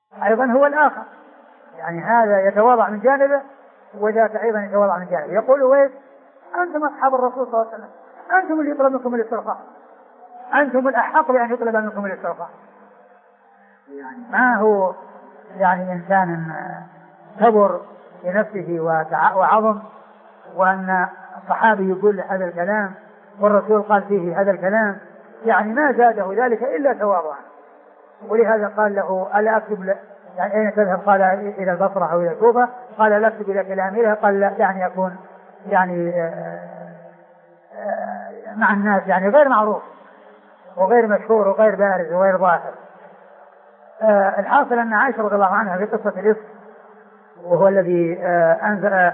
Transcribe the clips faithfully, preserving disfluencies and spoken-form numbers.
أيضا هو الآخر، يعني هذا يتواضع من جانبه وذاك أيضا يتواضع من جانبه. يقول ويس أنتم أصحاب الرسول صلى الله عليه وسلم، أنتم اللي يطلب منكم الاسترخاء، أنتم الأحق بأن يطلب منكم الاسترخاء. يعني ما هو يعني إنسان كبر لنفسه وعظم، وأن الصحابي يقول هذا الكلام والرسول قال فيه هذا الكلام، يعني ما زاده ذلك إلا تواضعا. ولهذا قال له ألا أكتب، يعني أين تذهب؟ قال إلى البصرة أو إلى الكوفة. قال لا أكتب إلى كلامها. قال لا، يعني أكون يعني مع الناس، يعني غير معروف وغير مشهور وغير بارز وغير ظاهر. الحاصل أن عائشة رضي الله عنها في قصة الإفك، وهو الذي أنزل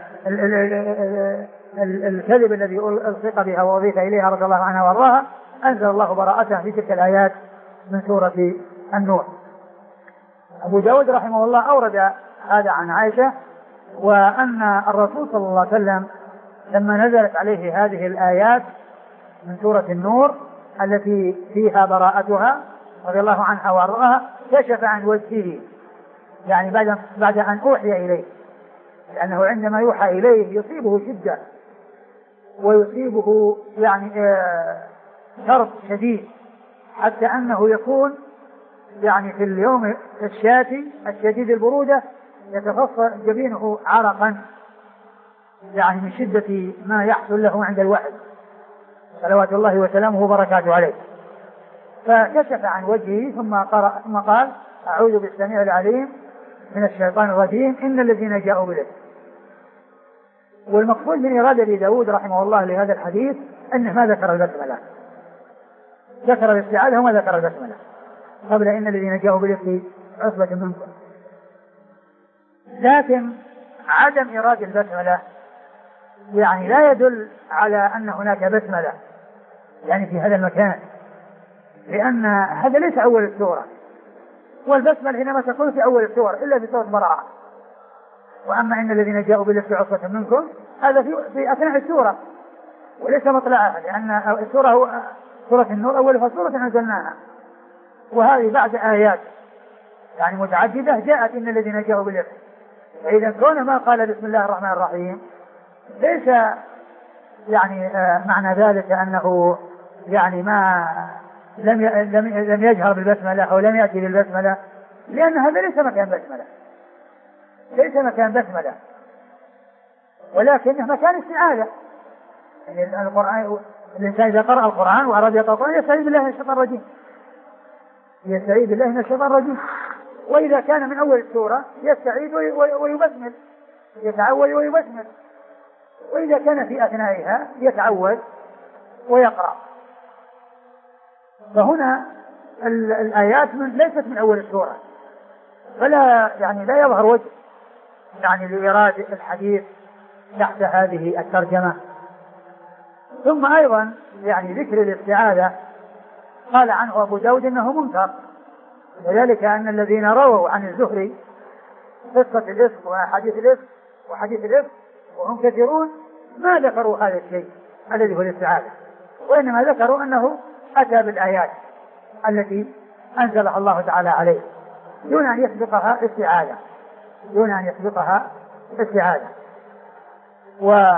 الكذب الذي ألصق بها وأضيف إليها رضي الله عنها وأرضاها، أنزل الله براءتها في تلك الآيات من سورة النور. أبو داود رحمه الله أورد هذا عن عائشة، وأن الرسول صلى الله عليه وسلم لما نزلت عليه هذه الآيات من سورة النور التي فيها براءتها رضي الله عنها وأرضاها، كشف عن وجهه، يعني بعد بعد أن أوحي إليه، لأنه عندما يوحى إليه يصيبه شدة ويصيبه يعني شرط شديد، حتى أنه يكون يعني في اليوم الشاتي الشديد البرودة يتفصل جبينه عرقا، يعني من شدة ما يحصل له عند الوحي صلوات الله وسلامه وبركاته عليه. فكشف عن وجهه ثم قرأ ثم قال أعوذ بالسميع العليم من الشيطان الرجيم إن الذين جاءوا بالإفك. والمقصود من إرادة أبي داود رحمه الله لهذا الحديث أنه ما ذكر البسملة، ذكر الاستعاذة وما ذكر البسملة قبل إن الذين جاءوا بالإفك عصبة منكم. لكن عدم إرادة البسملة يعني لا يدل على أن هناك بسملة يعني في هذا المكان، لأن هذا ليس أول السورة، والبسملة حينما تكون في أول السورة إلا في سورة براءة. وأما إن الذين جاءوا بالإفك عصبة منكم هذا في, في أثناء السورة وليس مطلعها، لأن السورة هو سورة النور أولها سورة أنزلناها، وهذه بعد آيات يعني متعددة جاءت إن الذين جاءوا بالإفك. فإذا كون ما قال بسم الله الرحمن الرحيم ليس يعني معنى ذلك أنه يعني ما لم لم يجهر بالبسملة أو لم يأتي بالبسملة، لأن هذا ليس مكان بسملة، ليس مكان بسملة، ولكنه مكان استعاذة. يعني القرآن الإنسان إذا قرأ القرآن وأراد يقرأ القرآن يستعيذ بالله من الشيطان الرجيم، يستعيذ بالله من الشيطان الرجيم. وإذا كان من أول السورة يستعيذ ويبسمل، يتعوذ ويبسمل. وإذا كان في أثنائها يتعوذ ويقرأ. فهنا الآيات من ليست من أول السورة، فلا يعني لا يظهر وجه يعني لإرادة الحديث تحت هذه الترجمة. ثم أيضا يعني ذكر الاستعاذة قال عنه أبو داود إنه منكر، وذلك أن الذين رووا عن الزهري قصة الإفك وحديث الإفك وحديث الإفك وهم كثيرون ما ذكروا هذا الشيء الذي هو الاستعاذة، وإنما ذكروا أنه أتى بالآيات التي أنزلها الله تعالى عليه دون أن يسبقها استعاذة، دون أن يسبقها استعاذة. و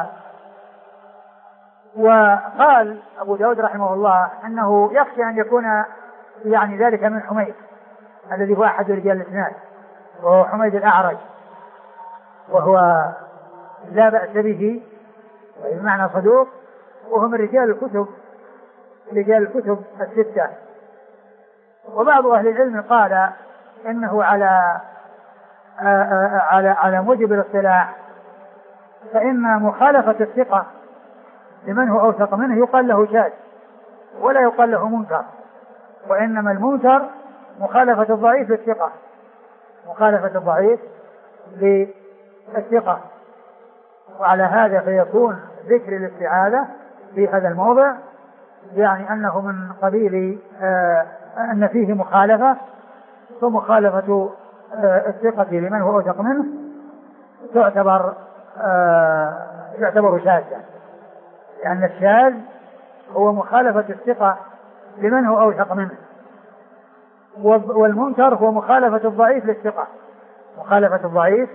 وقال أبو داود رحمه الله أنه يخشى أن يكون يعني ذلك من حميد الذي هو أحد رجال الإسناد، وهو حميد الأعرج، وهو لا بأس به بمعنى صدوق، وهم رجال الكتب رجال الكتب الستة. وبعض أهل العلم قال إنه على على على موجب الاصطلاح، فإن مخالفة الثقة لمن هو أوثق منه يقال له شاذ ولا يقال له منكر، وإنما المنكر مخالفة الضعيف للثقة، مخالفة الضعيف للثقة. وعلى هذا فيكون ذكر الاستعاذة في هذا الموضع يعني أنه من قبيل آه أن فيه مخالفة، فمخالفة آه الثقة لمن هو أوثق منه تعتبر آه يعتبر شاذا، لأن الشاذ هو مخالفة الثقة لمن هو أوثق منه. والمنكر هو مخالفة الضعيف للثقة، مخالفة الضعيف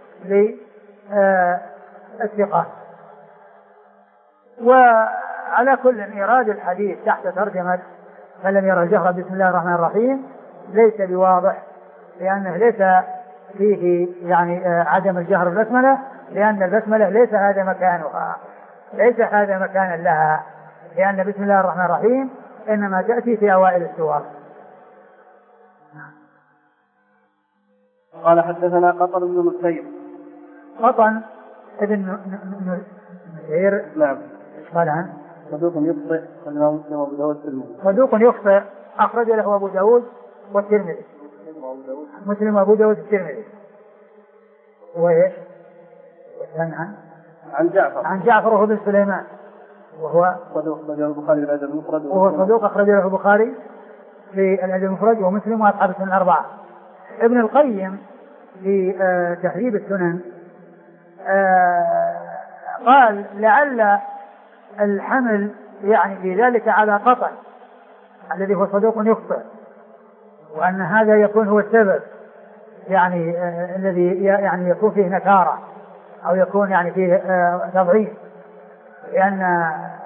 للثقة. وعلى كل إيراد الحديث تحت ترجمة من لم يرى الجهر بسم الله الرحمن الرحيم ليس بواضح، لأنه ليس فيه يعني عدم الجهر بالبسملة، لأن البسملة ليس هذا مكانها، ليس هذا مكانا لها، لأن بسم الله الرحمن الرحيم إنما تأتي في أوائل السور. قال حدثنا قطن بن مسير. قطن ابن مسير نعم. قال عنه صدوق يخطئ أخرجه مسلم وأبو داود والترمذي. صدوق يخطئ أخرج له أبو داود والترمذي. مسلم وأبو داود والترمذي. وإيش؟ عن عن جعفر عن جعفر وهو بن سليمان وهو صدوق أخرجه البخاري في الأدب المفرد. وهو صدوق أخرج له البخاري في الأدب المفرد ومسلم وأصحاب السنن الأربعة. ابن القيم في آه تهذيب السنن آه قال لعل الحمل يعني في ذلك على قطن الذي هو صدوق يخطئ، وأن هذا يكون هو السبب يعني آه الذي يعني يكون فيه نكارة أو يكون يعني فيه آه تضعيف، لأن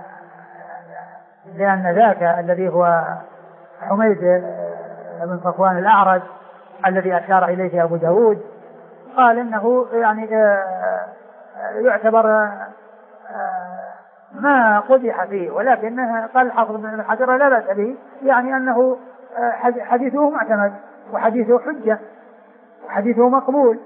لأن ذاك الذي هو حميد بن صفوان الأعرج الذي أشار إليه أبو داود قال إنه يعني يعتبر ما قدح فيه، ولكنه قال الحافظ بن حجر لا بأس به، يعني أنه حديثه معتمد وحديثه حجة وحديثه مقبول.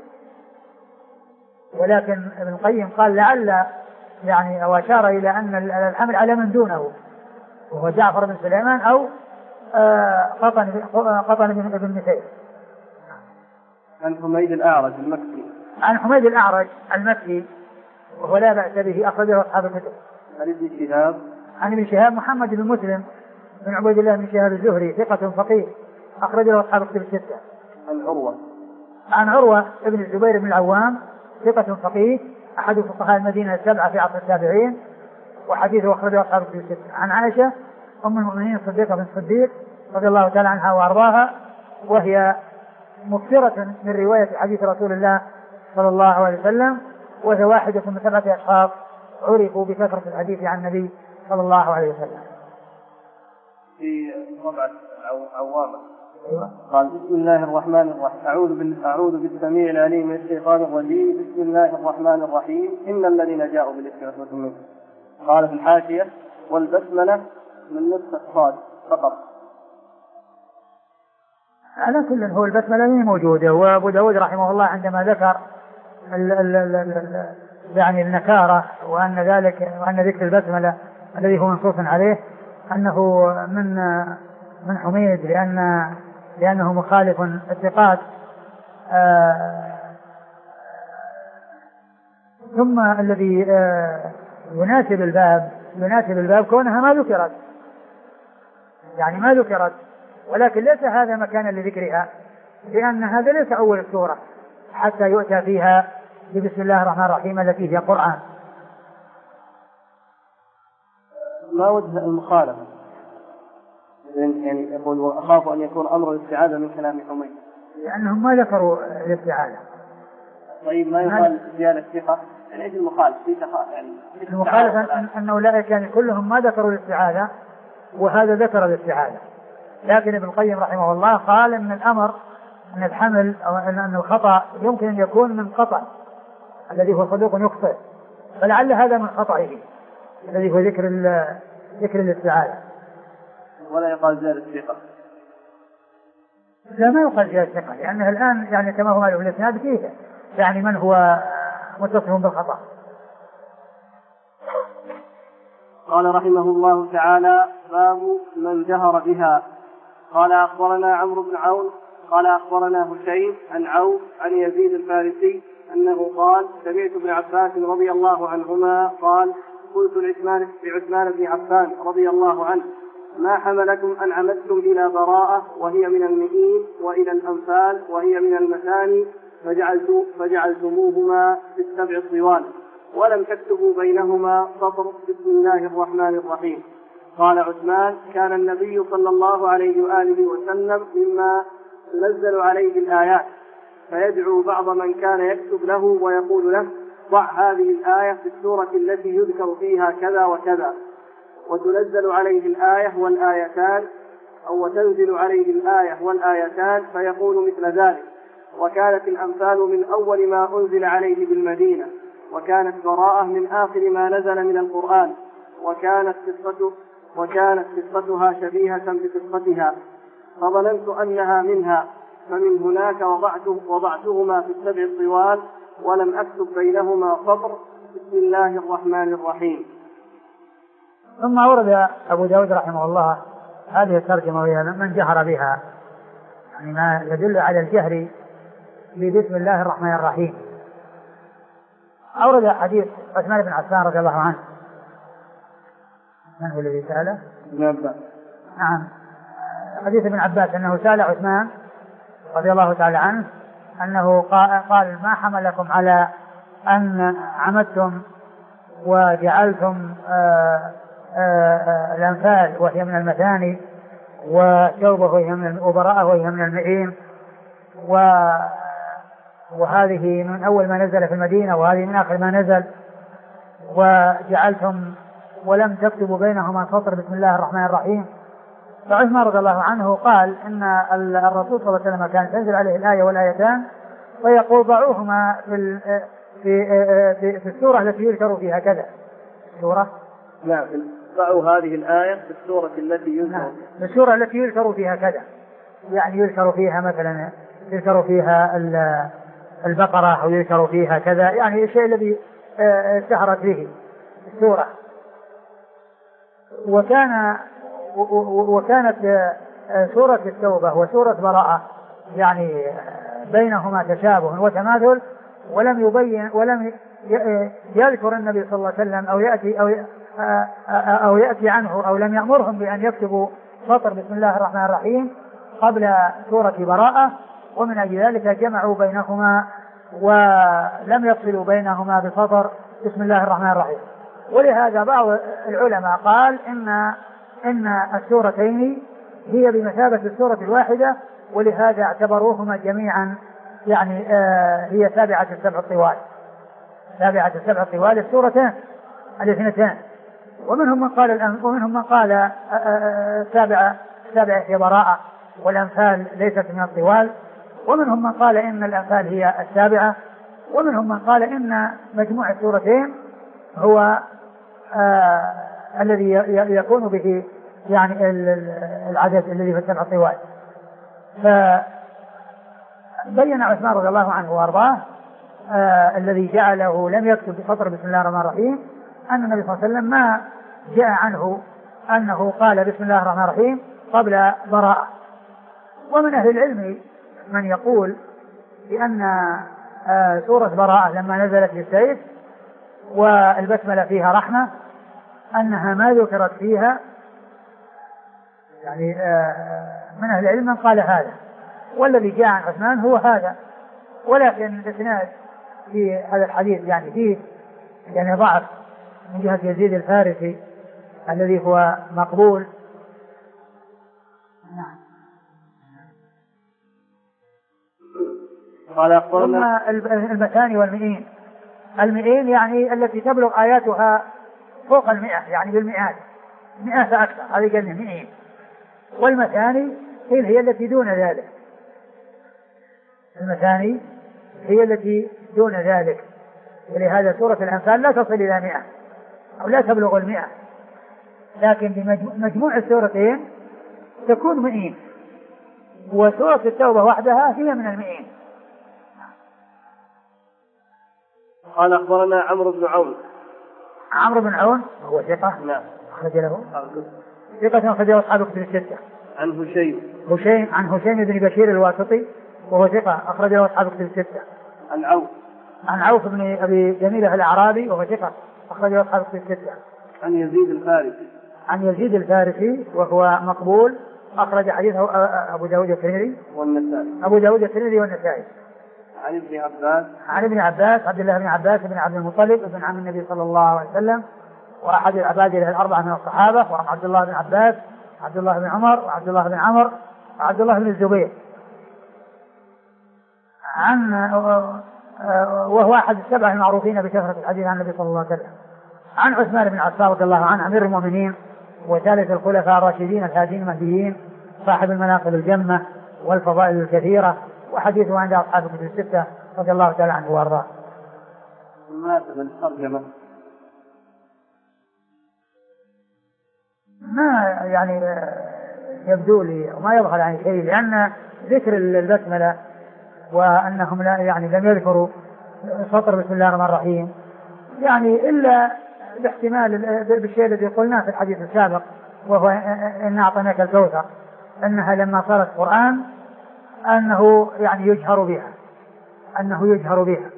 ولكن ابن القيم قال لعل يعني أو أشار إلى أن الحمل على من دونه وهو جعفر بن سليمان أو قطن قطن بن مسير. عن حميد الأعرج المكي. عن حميد الأعرج المكي وهو لا بأس به أخرجه أصحاب الكتب. عن ابن شهاب. عن ابن شهاب محمد بن مسلم بن عبيد الله بن شهاب الزهري ثقة فقيه أخرجه أصحاب الكتب الستة. عن عروة. عن عروة ابن الزبير بن العوام ثقة فقيه أحد فقهاء المدينة السبعة في عصر التابعين وحديثه أخرجه أصحاب الكتب الستة. عن عائشة أم المؤمنين الصديقة بن الصديق رضي الله تعالى عنها وأرضاها، وهي مكثرة من رواية حديث رسول الله صلى الله عليه وسلم، وهي واحدة من سبعة أشخاص عرفوا بكثرة الحديث عن النبي صلى الله عليه وسلم. في طبعة عوامة. أيوة. قال بسم الله الرحمن الرحيم أعوذ بال... أعوذ بالسميع العليم من الشيطان الرجيم بسم الله الرحمن الرحيم إن الذين جاءوا بالإفك عصبة منكم. قال في الحاشية والبسملة من نصف الصاد فقط. على كل هو البسملة موجودة، وأبو داود رحمه الله عندما ذكر ال ال ال ال يعني النكارة وأن ذلك وأن ذكر البسملة الذي هو منصوص عليه أنه من من حميد لأن لأنه مخالف الثقات، آه ثم الذي آه يناسب الباب يناسب الباب كونها ما ذكرت، يعني ما ذكرت، ولكن ليس هذا مكانا لذكرها، لأن هذا ليس أول السورة حتى يؤتى فيها بسم الله الرحمن الرحيم التي هي قرآن. ما وجه المخالفة؟ يعني يقول وأخاف أن يكون أمر الاستعاذة من كلام حميد، لأنهم ما ذكروا الاستعاذة. طيب ما يقال زيادة ثقة؟ يعني ايش المخالف؟ في يعني المخالف أن, أن أولئك يعني كلهم ما ذكروا الاستعاذة وهذا ذكر الاستعاذة، لكن ابن القيم رحمه الله قال أن الأمر أن الحمل أو أن الخطأ يمكن أن يكون من خطأ الذي هو صدوق يخطئ، فلعل هذا من خطئه الذي هو ذكر ذكر الاستعاذة. ولا يقال زيادة ثقة؟ لا ما يقال زيادة ثقة، لأنه الآن يعني كما هو معلوم الإسناد فيه يعني من هو متصف بالخطأ. قال رحمه الله تعالى باب من جهر بها. قال أخبرنا عمرو بن عون قال أخبرنا هشيم عن عوف عن يزيد الفارسي أنه قال سمعت ابن عباس رضي الله عنهما قال قلت لعثمان لعثمان بن عفان رضي الله عنه ما حملكم أن عمدتم إلى براءة وهي من المئين وإلى الأنفال وهي من المثاني فجعلت فجعلتموهما في السبع الطوال ولم تكتبوا بينهما سطر بسم الله الرحمن الرحيم. قال عثمان: كان النبي صلى الله عليه وآله وسلم مما تنزل عليه الآيات، فيدعو بعض من كان يكتب له ويقول له: ضع هذه الآية في السورة التي يذكر فيها كذا وكذا، وتنزل عليه الآية والآيتان أو وتنزل عليه الآية والآيتان فيقول مثل ذلك. وكانت الأنفال من أول ما أنزل عليه بالمدينة، وكانت براءة من آخر ما نزل من القرآن، وكانت قصته وكانت قصتها شبيهة بقصتها، فظننت أنها منها، فمن هناك وضعته وضعتهما في السبع الطوال، ولم أكتب بينهما سطر. بسم الله الرحمن الرحيم. ثم أورد أبو داود رحمه الله هذه الترجمة وهي من جهر بها، يعني ما يدل على الجهر ببسم الله الرحمن الرحيم. أورد حديث عثمان بن عفان رضي الله عنه. من هو الذي سأله؟ ابن عباس. نعم، حديث ابن عباس أنه سأل عثمان رضي الله تعالى عنه أنه قال: ما حملكم على أن عمدتم وجعلتم آآ آآ الأنفال وهي من المثاني، وشوبه وهي من الأبراء وهي من المئين، وهذه من أول ما نزل في المدينة وهذه من آخر ما نزل، وجعلتم ولم تكتبوا بينهما سطر بسم الله الرحمن الرحيم. فعثمان رضي الله عنه قال إن الرسول صلى الله عليه وسلم كان تنزل عليه الآية والآيتان ويقول: ضعوهما في في في, في السورة التي يذكر فيها كذا. السورة نعم، ضعوا هذه الآية في السورة التي يذكر نعم. في السورة التي يذكر فيها كذا، يعني يذكر فيها مثلا يذكر فيها البقرة أو يذكر فيها كذا، يعني الشيء الذي اشتهرت به السورة. وكان وكانت سورة التوبة وسورة براءة يعني بينهما تشابه وتماثل، ولم يبين ولم يذكر النبي صلى الله عليه وسلم أو يأتي أو أو يأتي عنه أو لم يأمرهم بأن يكتبوا سطر بسم الله الرحمن الرحيم قبل سورة براءة، ومن أجل ذلك جمعوا بينهما ولم يفصلوا بينهما بسطر بسم الله الرحمن الرحيم. ولهذا بعض العلماء قال إن إن السورتين هي بمثابة السورة الواحدة، ولهذا اعتبروهما جميعا يعني آه هي تابعة السبع الطوال، تابعة السبع الطوال السورتين الاثنتين. ومنهم من قال ومنهم من قال تابعة تابعة هي براءة والأنفال ليست من الطوال، ومنهم من قال إن الأنفال هي السابعة، ومنهم من قال إن مجموع السورتين هو آه الذي يكون به يعني العدد الذي في السبع الطوال. فبين عثمان رضي الله عنه وارضاه آه الذي جعله لم يكتب بسطر بسم الله الرحمن الرحيم أن النبي صلى الله عليه وسلم ما جاء عنه أنه قال بسم الله الرحمن الرحيم قبل براءة. ومن أهل العلم من يقول بأن آه سورة براءة لما نزلت بالسيف والبسملة فيها رحمة أنها ما ذكرت فيها، يعني من أهل العلم من قال هذا، والذي جاء عن عثمان هو هذا. ولكن الإسناد في هذا الحديث يعني فيه يعني ضعف من جهة يزيد الفارسي الذي هو مقبول. نعم. ثم المثاني والمئين، المئين يعني التي تبلغ آياتها فوق المئة، يعني بالمئات، مئة أكثر، هذه قلنا مئين. والمثاني هي التي دون ذلك، المثاني هي التي دون ذلك. ولهذا سورة الأنفال لا تصل إلى مئة أو لا تبلغ المئة، لكن بمجموع السورتين تكون مئين، وسورة التوبة وحدها هي من المئين. قال أخبرنا عمرو بن عون. عمرو بن عون هو ثقة؟ نعم. أخرج له ثقة أخرج له أصحاب كتب الستة. عن هشيم هشيم عن هشيم بن بشير الواسطي وهو ثقة أخرج له أصحاب كتب الستة. عن عوف عن عوف بن أبي جميلة الأعرابي وهو ثقة أخرج له أصحاب كتب الستة. عن يزيد الفارسي عن يزيد الفارسي وهو مقبول أخرج حديثه أبو داود الترمذي والنسائي. أبو داود الترمذي والنسائي. عن ابن عباس عن ابن عباس عبد الله بن عباس بن عبد المطلب ابن عم النبي صلى الله عليه وسلم وأحد العبادلة الأربعة من الصحابة وهم عبد الله بن عباس عبد الله بن عمر وعبد الله بن عمر وعبد الله بن الزبير، عن وهو أحد السبعة المعروفين بكثرة الحديث عن النبي صلى الله عليه وسلم. عن عثمان بن عفان رضي الله عنه أمير المؤمنين وثالث الخلفاء الراشدين الهادين المهديين صاحب المناقب الجمة والفضائل الكثيرة، وحديثه عند أصحاب الكتب الستة رضي الله تعالى عنه وارضاه. مناسبة الترجمة ما يعني يبدو لي وما يظهر عن شيء، لأن ذكر البسملة وأنهم لا يعني لم يذكروا سطر بسم الله الرحمن الرحيم يعني إلا باحتمال بالشيء الذي قلناه في الحديث السابق، وهو إن أعطيناك الكوثر، أنها لما صارت قرآن أنه يعني يجهر بها أنه يجهر بها.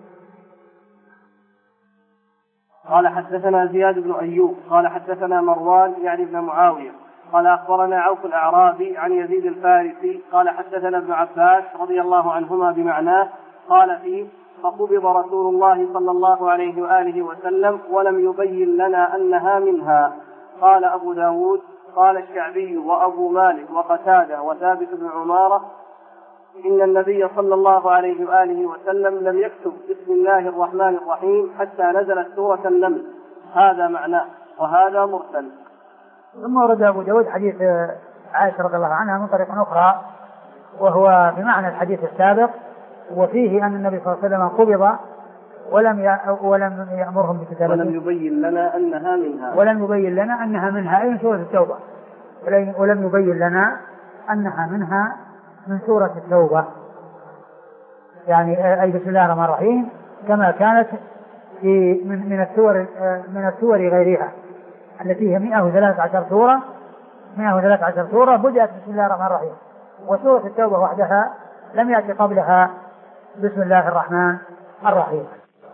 قال حدثنا زياد بن أيوب قال حدثنا مروان يعني ابن معاوية قال أخبرنا عوف الأعرابي عن يزيد الفارسي قال حدثنا ابن عباس رضي الله عنهما بمعناه قال فيه: فقبض رسول الله صلى الله عليه وآله وسلم ولم يبين لنا أنها منها. قال أبو داود قال الشعبي وأبو مالك وقتادة وثابت بن عمارة إن النبي صلى الله عليه وآله وسلم لم يكتب بسم الله الرحمن الرحيم حتى نزلت سورة النمل. هذا معناه وهذا مرسل. ثم ورد أبو داود حديث عائشة رضي الله عنها من طريق أخرى وهو بمعنى الحديث السابق، وفيه أن النبي صلى الله عليه وسلم قبض ولم ولم يأمرهم بكتابته ولم يبين لنا أنها منها ولم يبين لنا أنها منها أي من سورة التوبة ولم يبين لنا أنها منها من سورة التوبة، يعني أي بسم الله الرحمن الرحيم كما كانت في من من السور من السور غيرها التي هي مئة وثلاثة عشر سورة مئة وثلاثة عشر سورة بدأت بسم الله الرحمن الرحيم، وسورة التوبة وحدها لم يأتي قبلها بسم الله الرحمن الرحيم.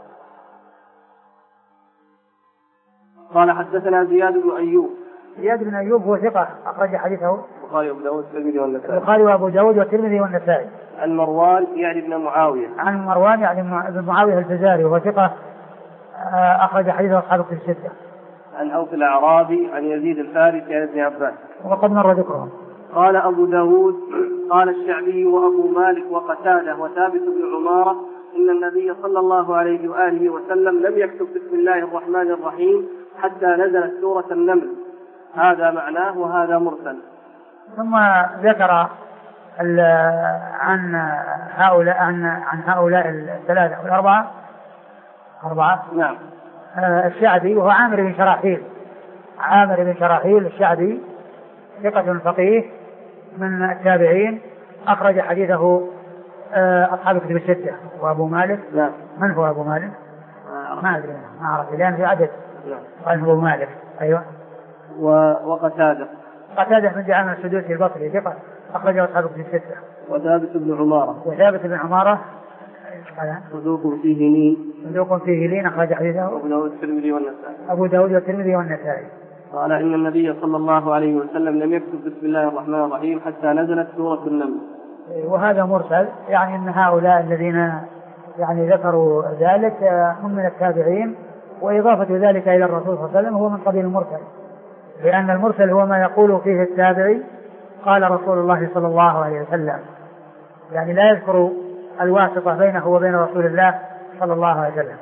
قال حدثنا زياد بن أيوب. زياد بن أيوب هو ثقة أخرج حديثه البخاري وأبو داود والترمذي والنسائي. البخاري وأبو داود والترمذي والنسائي. عن مروان يعني ابن معاوية. عن مروان يعني ابن معاوية الفزاري وهو ثقة أخرج حديثه أصحاب الكتب الستة. عن عوف الأعرابي عن يزيد الفارسي عن ابن عباس وقد مر ذكرهم. قال أبو داود قال الشعبي وأبو مالك وقتادة وثابت بن عمارة إن النبي صلى الله عليه وآله وسلم لم يكتب بسم الله الرحمن الرحيم حتى نزلت سورة النمل. هذا معناه وهذا مرسل. ثم ذكر عن هؤلاء عن, عن هؤلاء الثلاثة والأربعة أربعة نعم الشعبي وهو عامر بن شراحيل عامر بن شراحيل الشعبي ثقة فقيه من التابعين أخرج حديثه أصحاب الكتب الستة. وأبو مالك لا. من هو أبو مالك؟ ما أدري ما أعرف لأن في عدد. قال أبو مالك أيوة. وقتادة قتادة من دعامة السدوسي البصري ثقة أخرج أصحاب الكتب الستة. وثابت بن عمارة وثابت بن عمارة صدوق فيه لين صدوق فيه لين أخرج حديثه أبو داود والترمذي والنسائي. أبو داود والترمذي والنسائي. قال إن النبي صلى الله عليه وسلم لم يكتب بسم الله الرحمن الرحيم حتى نزلت سورة النمل. وهذا مرسل، يعني أن هؤلاء الذين يعني ذكروا ذلك هم من التابعين، وإضافة ذلك إلى الرسول صلى الله عليه وسلم هو من قبيل المرسل، لأن المرسل هو ما يقول فيه التابعي قال رسول الله صلى الله عليه وسلم، يعني لا يذكر الواسطة بينه وبين رسول الله صلى الله عليه وسلم.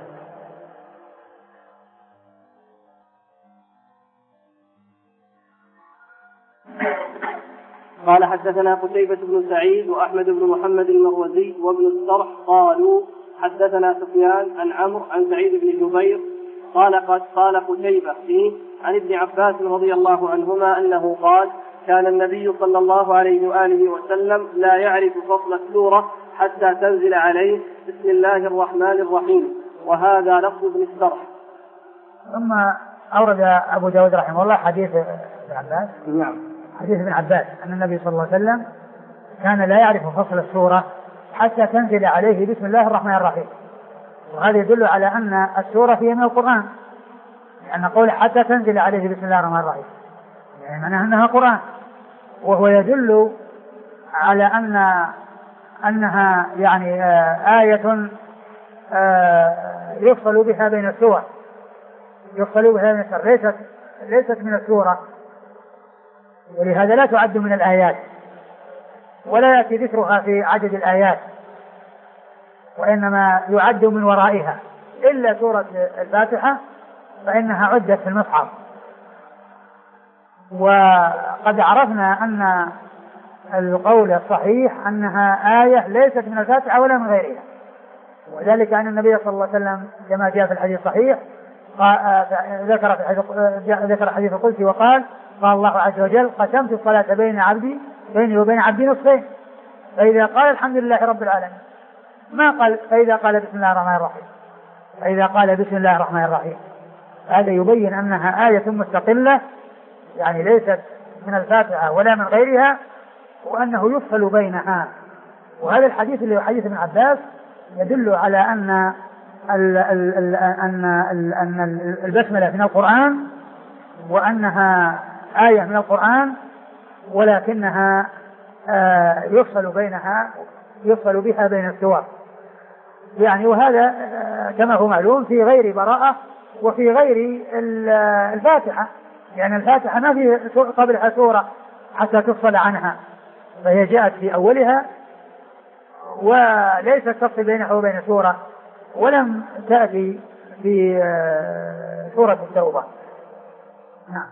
قال حدثنا قتيبة بن سعيد وأحمد بن محمد المروزي وابن السرح قالوا حدثنا سفيان عن عمرو عن سعيد بن جبير قال قد قال قتيبة فيه عن ابن عباس رضي الله عنهما أنه قال كان النبي صلى الله عليه وآله وسلم لا يعرف فصل السورة حتى تنزل عليه بسم الله الرحمن الرحيم، وهذا لفظ ابن السرح. ثم أورد أبو داود رحمه الله حديث ابن عباس. نعم. حديث ابن عباس أن النبي صلى الله عليه وسلم كان لا يعرف فصل السورة حتى تنزل عليه بسم الله الرحمن الرحيم، وهذا يدل على أن السورة فيها من القرآن، لأن قول حتى تنزل عليه بسم الله الرحمن الرحيم يعني معناها أنها قرآن، وهو يدل على أن أنها يعني آية يفصل بها بين السور، يفصل بها بين السور، ليست ليست من السورة، ولهذا لا تعد من الآيات ولا يأتي ذكرها في عدد الآيات، وإنما يعد من ورائها، إلا سورة الفاتحة فإنها عدت في المصحف. وقد عرفنا أن القول الصحيح أنها آية ليست من الفاتحة ولا من غيرها، وذلك أن النبي صلى الله عليه وسلم كما جاء في الحديث الصحيح ذكر في ذكر حديث القدسي وقال: قال الله عز وجل: قسمت الصلاة بين عبدي بيني وبين عبدي نصفين، فإذا قال الحمد لله رب العالمين ما قال فإذا قال بسم الله الرحمن الرحيم، فإذا قال بسم الله الرحمن الرحيم هذا يبين أنها آية مستقلة، يعني ليست من الفاتحة ولا من غيرها، وأنه يفصل بينها. وهذا الحديث اللي هو حديث ابن عباس يدل على أن ال ال ال أن ال أن البسملة من القرآن، وأنها آية من القرآن، ولكنها آه يفصل بينها يفصل بها بين السور، يعني وهذا آه كما هو معلوم في غير براءة وفي غير الفاتحة، يعني الفاتحة ما في قبلها سورة حتى تفصل عنها، فهي جاءت في أولها وليست تفصل بينها وبين سورة، ولم تأتي في سورة التوبة. نعم.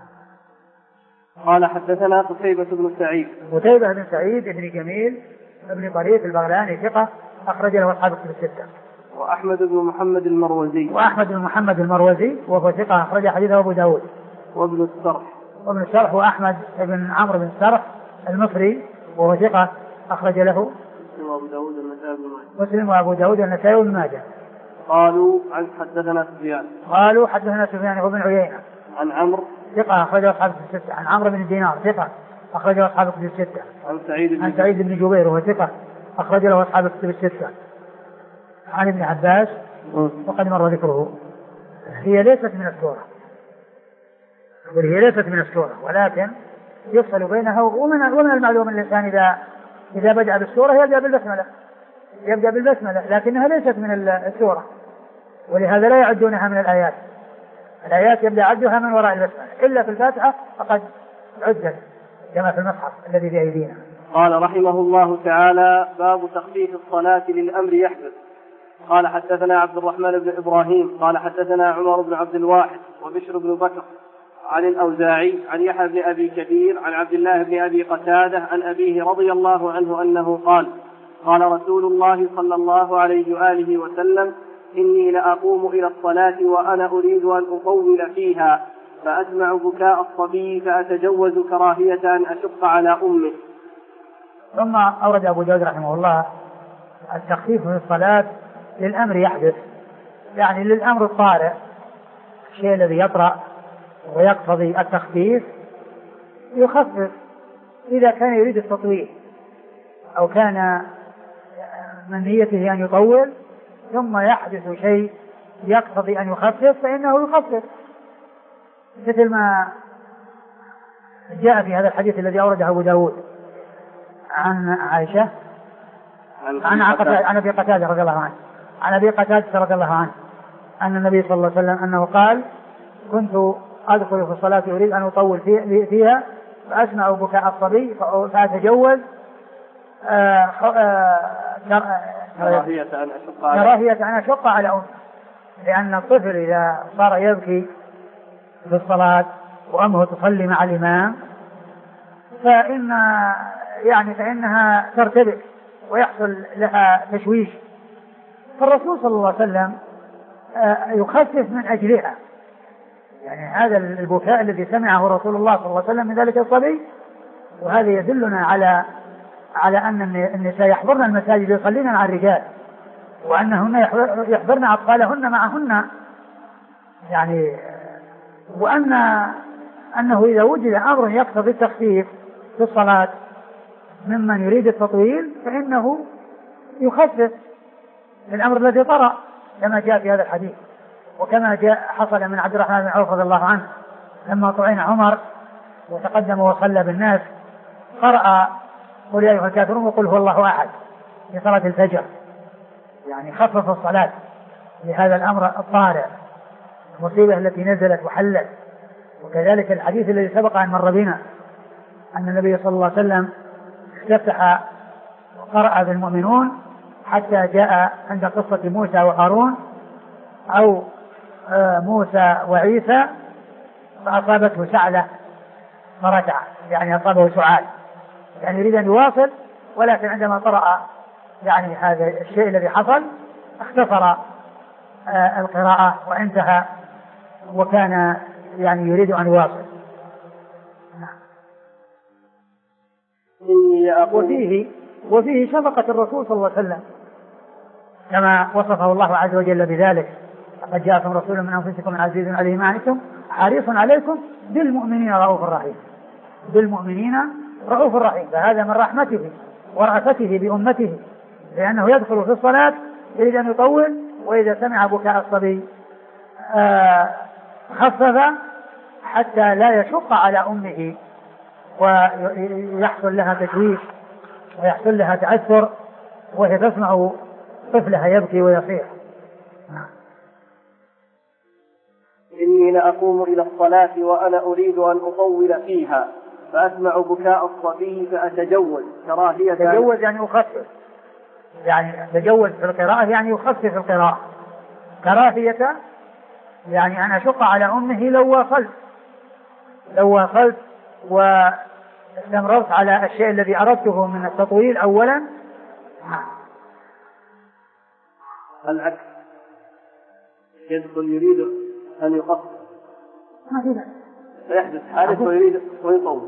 قال: حدثنا قتيبة بن سعيد. قتيبة بن سعيد بن جميل بن طريف البغلاني ثقة أخرج له أصحاب الكتب الستة. وأحمد بن محمد المروزي. وأحمد بن محمد المروزي وهو ثقة أخرج حديثه أبو داود. وابن السرح. وابن السرح وأحمد بن عمرو بن السرح المصري وهو ثقة أخرج له مسلم وأبو داود والنسائي بن ماجه. مسلم وأبو داود والنسائي بن ماجه. قالوا عن حدثنا سفيان. قالوا حدثنا سفيان وابن عيينة. عن عمرو. ثقة أخرجه أصحاب الستة. عن عمرو بن دينار ثقة أخرجه أصحاب الستة. عن سعيد بن عن سعيد بن جبير وهو ثقة أخرج له أصحاب الستة. عن ابن عباس وقد مر ذكره. هي ليست من السورة، وهي ليست من السورة، ولكن يفصل بينها. ومن ومن المعلوم أن الإنسان إذا إذا بدأ بالسورة يبدأ بالبسملة يبدأ بالبسملة لكنها ليست من السورة، ولهذا لا يعدونها من الآيات. الآيات يبدأ عدها من وراء البسملة، إلا في الفاتحة فقد عدت كما في المصحف الذي في أيدينا. قال رحمه الله تعالى: باب تخفيف الصلاة للأمر يحدث. قال: حدثنا عبد الرحمن بن إبراهيم قال حدثنا عمر بن عبد الواحد وبشر بن بكر عن الأوزاعي عن يحيى بن أبي كثير عن عبد الله بن أبي قتادة عن أبيه رضي الله عنه أنه قال: قال رسول الله صلى الله عليه وآله وسلم: إني لأقوم إلى الصلاة وأنا أريد أن أطول فيها فأسمع بكاء الصبي فأتجوز كراهية أن أشق على أمه. ثم أورد أبو داود رحمه الله التخفيف من الصلاة للأمر يحدث، يعني للأمر الطارئ، الشيء الذي يطرأ ويقتضي التخفيف يخفف إذا كان يريد التطويل أو كان من نيته أن يطول ثم يحدث شيء يقتضي أن يخفف فإنه يخفف، مثل ما جاء في هذا الحديث الذي أورده أبو داود عن عائشة عن عن أبي قتادة رضي الله عنه عن أبي قتادة رضي الله عنه أن النبي صلى الله عليه وسلم أنه قال: كنت أدخل في الصلاة أريد أن أطول فيها فأسمع بكاء الصبي فأتجوز كراهية أن أشق على أمه، لأن الطفل إذا صار يبكي في الصلاة وأمه تصلي مع الإمام فإن يعني فإنها ترتبك ويحصل لها تشويش، فالرسول صلى الله عليه وسلم يخفف من أجلها، يعني هذا البكاء الذي سمعه رسول الله صلى الله عليه وسلم من ذلك الصبي، وهذا يدلنا على على أن النساء يحضرن المساجد يصلين مع الرجال، وأنهن يحضرن أطفالهن معهن، يعني وأن أنه إذا وجد أمر يقتضي التخفيف في الصلاة ممن يريد التطويل فإنه يخفف الأمر الذي طرأ كما جاء في هذا الحديث، وكما جاء حصل من عبد الرحمن بن عوف رضي الله عنه لما طعن عمر وتقدم وصلى بالناس قرأ قل يا أيها الكافرون وقل هو الله أحد في صلاة الفجر، يعني خفف الصلاة لهذا الأمر الطارئ. المصيبة التي نزلت وحلت. وكذلك الحديث الذي سبق أن مر بنا أن النبي صلى الله عليه وسلم استفتح وقرأ بالمؤمنون حتى جاء عند قصة موسى وهارون أو موسى وعيسى فأصابته سعلة فرجع، يعني أصابه سعال، يعني يريد أن يواصل، ولكن عندما قرأ يعني هذا الشيء الذي حصل اختصر القراءة وانتهى، وكان يعني يريد أن يواصل. وفيه وفيه شفقة الرسول صلى الله عليه وسلم كما وصفه الله عز وجل بذلك: لقد جاءكم رسول من أنفسكم عزيز عليه ما عنتم حريص عليكم بالمؤمنين رؤوف رحيم. بالمؤمنين رؤوف رحيم، فهذا من رحمته ورأفته بأمته، لأنه يدخل في الصلاة يريد أن يطول، وإذا سمع بكاء الصبي آه خفف حتى لا يشق على أمه ويحصل لها تشويش ويحصل لها تعثر وهي تسمع طفلها يبكي ويصيح. إني لأقوم إلى الصلاة وأنا أريد أن أطول فيها فأسمع بكاء الصبي فأتجوز كراهية. تجوز يعني أخفف، يعني تجوز في القراءة يعني يخفف القراءة. كراهية يعني أن أشق على أمه لو واصلت لو واصلت واستمررت على الشيء الذي أردته من التطويل أولا. العكس يدخل يريد أن يقصر ما في ذلك، فيحدث حادث ويريد ويطول.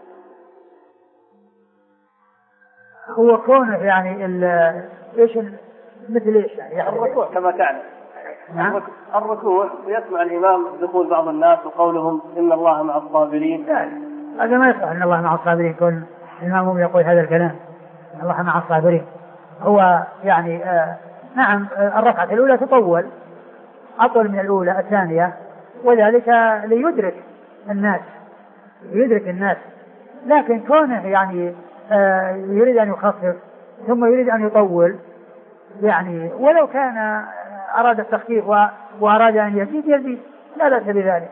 هو كونه يعني ايش مثل ايش يعني الركوع كما تعلم. نعم. الركوع ويسمع الإمام دخول بعض الناس وقولهم إن الله مع الصابرين. هذا ما يصح إن الله مع الصابرين، كل الإمام يقول هذا الكلام إن الله مع الصابرين. هو يعني آه نعم آه الركعة الأولى تطول أطول من الأولى الثانية، وذلك ليدرك الناس يدرك الناس لكن كونه يعني آه يريد أن يخفف ثم يريد أن يطول، يعني ولو كان أراد التخفيف وأراد أن يزيد يزيد لا بأس بذلك.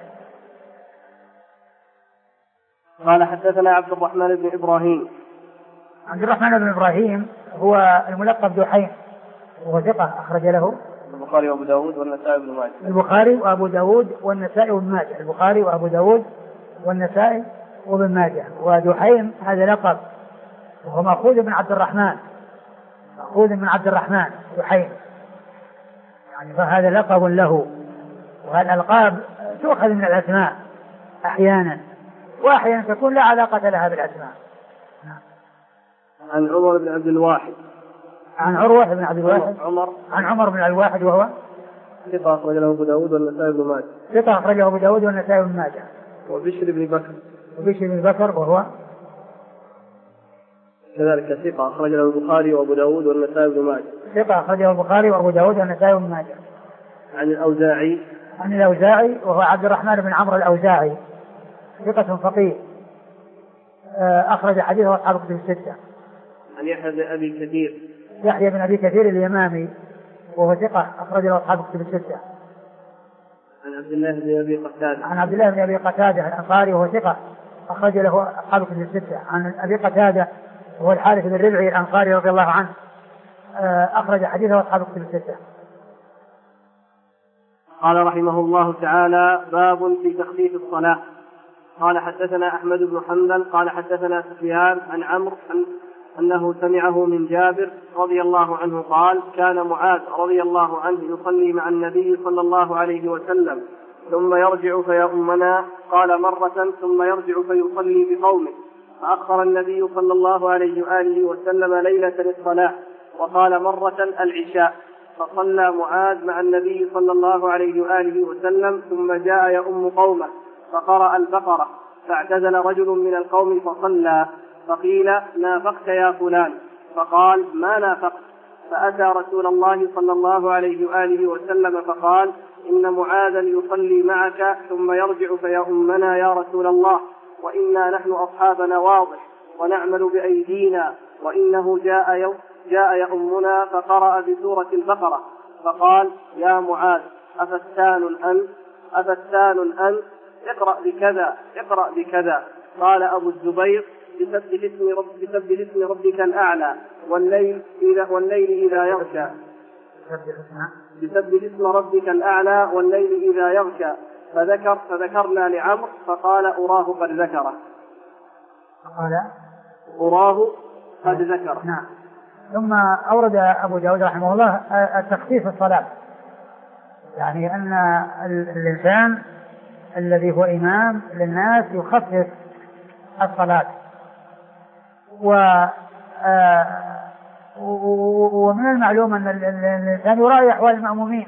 قال حدثنا عبد الرحمن بن إبراهيم. عبد الرحمن بن إبراهيم هو الملقب دحيم، وهو ثقة أخرج له البخاري وأبو داود والنسائي وابن ماجه. البخاري وأبو داود والنسائي وابن ماجه. البخاري وأبو داود والنسائي وابن ماجه. ودحيم هذا لقب وهو مأخوذ من عبد الرحمن مأخوذ من عبد الرحمن دحيم، يعني فهذا لقب له. والألقاب تؤخذ من الأسماء أحيانا، وأحيانا تكون لا علاقة لها بالأسماء. عن عمر بن عبد الواحد. عن عروة بن عبد الواحد. عمر. عن عمر بن عبد الواحد وهو ثقة أخرج له أبو داود والنسائي بن ماجه. ثقة أخرجه أبو داود والنسائي بن ماجه. وبشر بن بكر. وبشر بن بكر وهو كذلك ثقة أخرج له البخاري وأبو داود والنسائي بن ماجه. ثقة أخرجه البخاري وأبو داود والنسائي بن ماجه. عن الأوزاعي. عن الأوزاعي وهو عبد الرحمن بن عمرو الأوزاعي ثقة فقيه أخرج حديثه أصحاب الكتب الستة. عن يحيى بن أبي كثير. يحيى بن أبي كثير اليمامي وهو ثقة أخرج له أصحاب الكتب الستة. عن عبد الله بن أبي قتادة. عن عبد الله بن أبي قتادة الأنصاري وهو ثقة أخرج له أصحاب الكتب الستة. عن أبي قتادة وهو الحارث بن ربعي الأنصاري رضي الله عنه أخرج حديثه أصحاب الكتب الستة. قال رحمه الله تعالى: باب في تخفيف الصلاة. قال حدثنا أحمد بن حنبل قال حدثنا سفيان عن عمرو أنه سمعه من جابر رضي الله عنه قال: كان معاذ رضي الله عنه يصلي مع النبي صلى الله عليه وسلم ثم يرجع فيؤمنا. قال مرة ثم يرجع فيصلي بقومه، فأخر النبي صلى الله عليه وآله وسلم ليلة للصلاة، وقال مرة العشاء، فصلى معاذ مع النبي صلى الله عليه وآله وسلم ثم جاء يؤم قومه فقرأ البقرة، فاعتزل رجل من القوم فصلى، فقيل: نافقت يا فلان؟ فقال: ما نافقت. فأتى رسول الله صلى الله عليه وآله وسلم فقال: إن معاذا يصلي معك ثم يرجع فيؤمنا يا رسول الله، وإنا نحن أصحاب نواضح ونعمل بأيدينا، وإنه جاء يوم جاء يؤمنا فقرأ بسورة البقرة، فقال: يا معاذ أفتان أنت؟ أفتان أنت؟ اقرأ بكذا اقرأ بكذا. قال أبو الزبير بسبح اسم رب بسبح اسم ربك الأعلى والليل إذا والليل إذا يغشى بسبح اسم ربك الأعلى والليل إذا يغشى. فذكر فذكرنا لعمرو فقال أراه قد ذكره. قال أراه قد ذكره. نعم. ثم أورد أبو داود رحمه الله التخفيف الصلاة، يعني أن الإنسان الذي هو إمام للناس يخفف الصلاة. ومن المعلوم أن الإنسان يراعي أحوال المأمومين،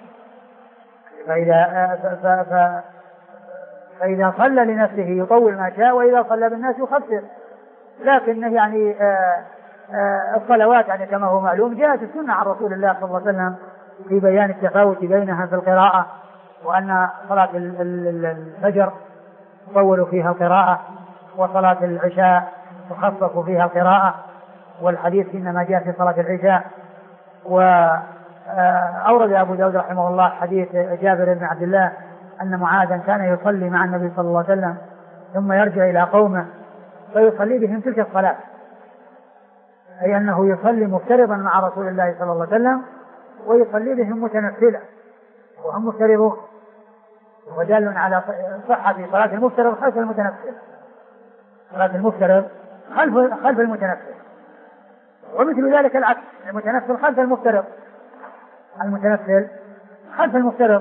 فإذا فإذا صلى لنفسه يطول ما شاء، وإذا صلى بالناس يخفف. لكن يعني الصلوات يعني كما هو معلوم جاءت السنة عن رسول الله صلى الله عليه وسلم في بيان التفاوت بينها في القراءة، وأن صلاة الفجر تطول فيها القراءة، وصلاة العشاء تخفف فيها القراءة، والحديث إنما جاء في صلاة العشاء. وأورد أبو داود رحمه الله حديث جابر بن عبد الله أن معاذا كان يصلي مع النبي صلى الله عليه وسلم ثم يرجع إلى قومه فيصلي بهم تلك الصلاة، أي أنه يصلي مفترضا مع رسول الله صلى الله عليه وسلم ويصلي بهم متنفلا وهم مفترضون، ودال على صحة صلاة المفترض خلف المتنفل، صلاة المفترض خلف خلف المتنفل، ومثل ذلك العكس، المتنفل خلف المفترض، المتنفل خلف المفترض.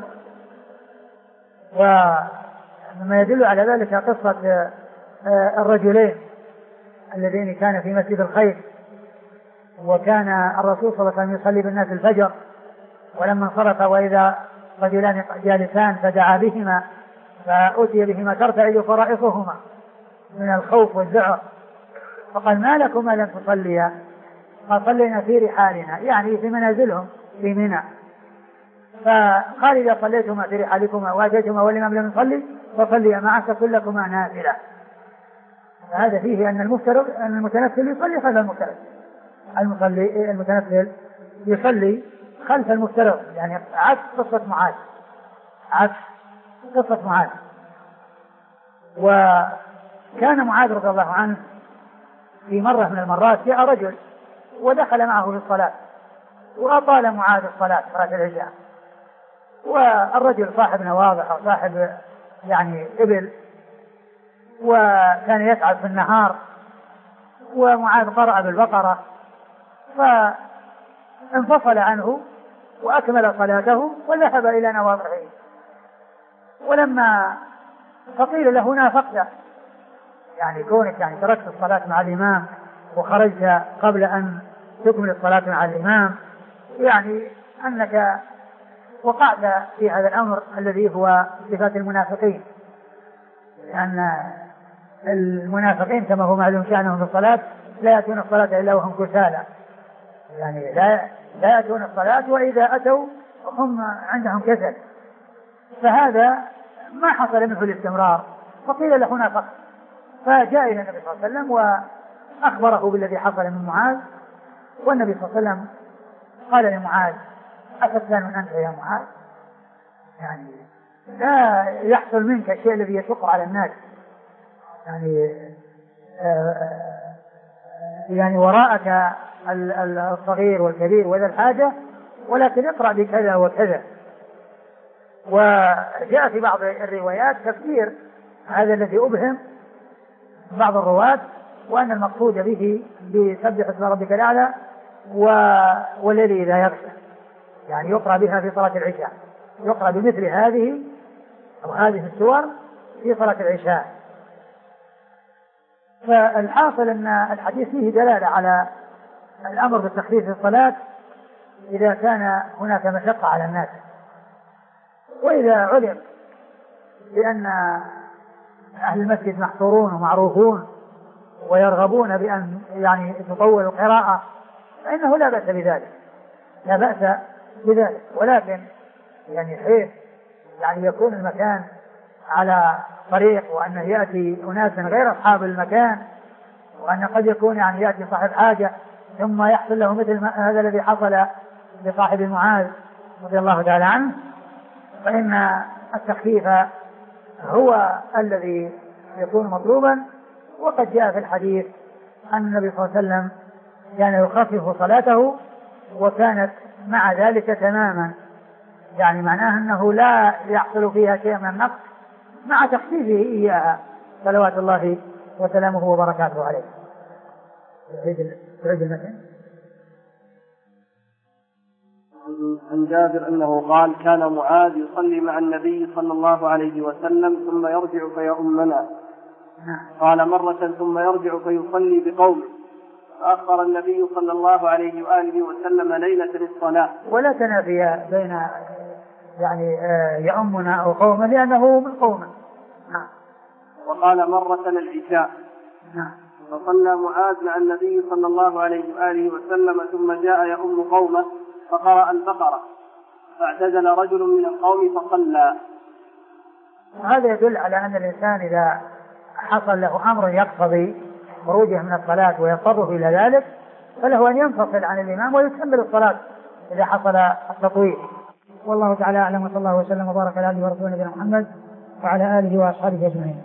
ومما يدل على ذلك قصة الرجلين اللذين كان في مسجد الخير، وكان الرسول صلى الله عليه وسلم يصلي بالناس الفجر، ولما انصرف وإذا رجلان جالسان فدعا بهما فأتي بهما ترتعد فرائصهما من الخوف والذعر، فقال ما لكما لم تصليا؟ قال صلينا في رحالنا، يعني في منازلهم في منى. فقال إذا صليتما في رحالكما وأتيتما والإمام لم يصلي فصلي معك كلكما نافلة. هذا فيه أن المفترض أن المتنفل يصلي خلف المفترض، المصلي المتنفل يصلي خلف المفترض، يعني عكس قصة معاذ، عكس قصة معاذ. وكان معاذ رضي الله عنه في مرة من المرات جاء رجل ودخل معه في الصلاة وأطال معاذ الصلاة صلاة العشاء، والرجل صاحب نواضح أو صاحب يعني إبل، وكان يتعب في النهار، ومعاذ قرأ بالبقرة فانفصل عنه وأكمل صلاته وذهب إلى نواضحه. ولما فقيل له نافقت، يعني كونك يعني تركت الصلاة مع الإمام وخرجت قبل أن تكمل الصلاة مع الإمام، يعني أنك وقعت في هذا الأمر الذي هو صفات المنافقين، لأن المنافقين كما هو معلوم شأنهم في الصلاة لا يأتون الصلاة إلا وهم كسالى، يعني لا لا يأتون الصلاة وإذا أتوا هم عندهم كسل، فهذا ما حصل منه الاستمرار، فقيل له نافق. فجاء إلى النبي صلى الله عليه وسلم وأخبره بالذي حصل من معاذ، والنبي صلى الله عليه وسلم قال لمعاذ أفتان أنت يا معاذ؟ يعني لا يحصل منك الشيء الذي يشق على الناس، يعني يعني وراءك الصغير والكبير وذا الحاجة، ولكن اقرأ بكذا وكذا. وجاء في بعض الروايات تفسير هذا الذي أبهم بعض الرواة، وأن المقصود به بسبح اسم ربك الأعلى والليل إذا يغشى، يعني يقرأ بها في صلاة العشاء، يقرأ بمثل هذه أو هذه السور في صلاة العشاء. فالحاصل أن الحديث فيه دلالة على الأمر بالتخفيف في الصلاة إذا كان هناك مشقة على الناس. وإذا علم بأن أهل المسجد محصورون ومعروفون ويرغبون بأن يعني تطول القراءة فإنه لا بأس بذلك، لا بأس بذلك، ولكن يعني حيث يعني يكون المكان على طريق وأنه يأتي أناس غير أصحاب المكان، وأن قد يكون يعني يأتي صاحب حاجة ثم يحصل له مثل هذا الذي حصل لصاحب معاذ رضي الله تعالى عنه، فإن التخفيف هو الذي يكون مطلوبا. وقد جاء في الحديث أن النبي صلى الله عليه وسلم كان يخفف صلاته وكانت مع ذلك تماما، يعني معناه أنه لا يحصل فيها شيء من النقص مع تخفيفه إياها صلوات الله وسلامه وبركاته عليه. تعيد المثل. عن جابر أنه قال كان معاذ يصلي مع النبي صلى الله عليه وسلم ثم يرجع فيؤمنا. قال مرة ثم يرجع فيصلي بقومه فأخر النبي صلى الله عليه وآله وسلم ليلة للصلاة. ولا تنافي بين يعني يؤمنا أو قوما لأنه من قومه. وقال مرة العشاء فصلى معاذ مع النبي صلى الله عليه وآله وسلم ثم جاء يؤم قومه فقرأ البقرة فاعتزل رجل من القوم فصلى. هذا يدل على أن الإنسان إذا حصل له أمر يقتضي خروجه من الصلاة ويضطره إلى ذلك فله أن ينفصل عن الإمام ويكمل الصلاة إذا حصل التطويل. والله تعالى أعلم، وصلى الله وسلم وبارك على عبده ورسوله نبينا محمد وعلى آله وأصحابه أجمعين.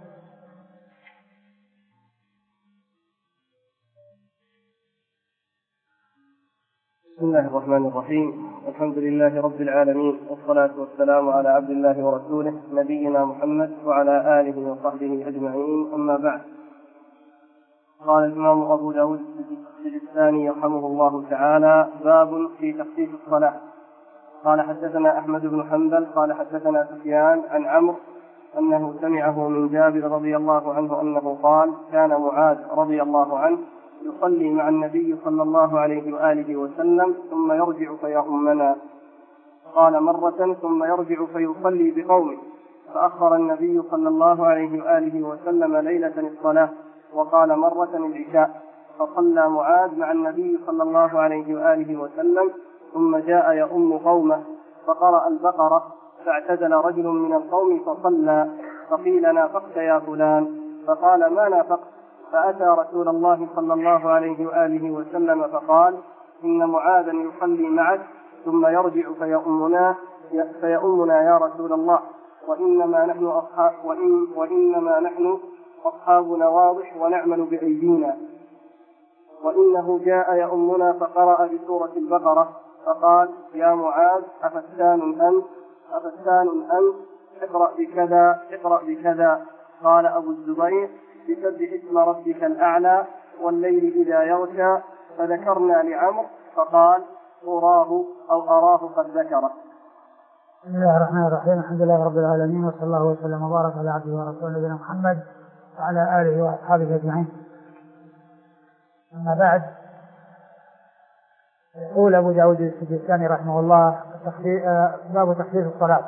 بسم الله الرحمن الرحيم. الحمد لله رب العالمين، والصلاة والسلام على عبد الله ورسوله نبينا محمد وعلى آله وصحبه أجمعين، أما بعد. قال الإمام أبو داود السجستاني يرحمه الله تعالى: باب في تخفيف الصلاة. قال حدثنا أحمد بن حنبل قال حدثنا سفيان عن عمرو أنه سمعه من جابر رضي الله عنه أنه قال: كان معاذ رضي الله عنه يصلي مع النبي صلى الله عليه وآله وسلم ثم يرجع فيؤمنا. قال مرة ثم يرجع فيصلي بقومه فأخر النبي صلى الله عليه وآله وسلم ليلة الصلاة. وقال مرة العشاء فصلى معاذ مع النبي صلى الله عليه وآله وسلم ثم جاء يؤم قومه فقرأ البقرة فاعتزل رجل من القوم فصلى. فقيل: نافقت يا فلان؟ فقال: ما نافقت. فأتى رسول الله صلى الله عليه وآله وسلم فقال: إن معاذا يصلي معك ثم يرجع فيؤمنا فيؤمنا يا رسول الله، وإنما نحن أصحاب وإن وإنما نحن أصحابنا واضح ونعمل بأيدينا. وإنه جاء يؤمنا فقرأ بسورة البقرة فقال: يا معاذ أفتان أنت أفتان أنت اقرأ بكذا اقرأ بكذا. قال أبو الزبير: بسبح اسم ربك الأعلى والليل إذا يغشى. فذكرنا لعمرو فقال: أراه أو أراه قد ذكره. بسم الله الرحمن الرحيم. الحمد لله رب العالمين، وصلى الله وسلم وبارك على عبده ورسوله نبينا محمد وعلى آله وأصحابه أجمعين. أما بعد، يقول أبو داود السجستاني رحمه الله: باب تخفيف الصلاة.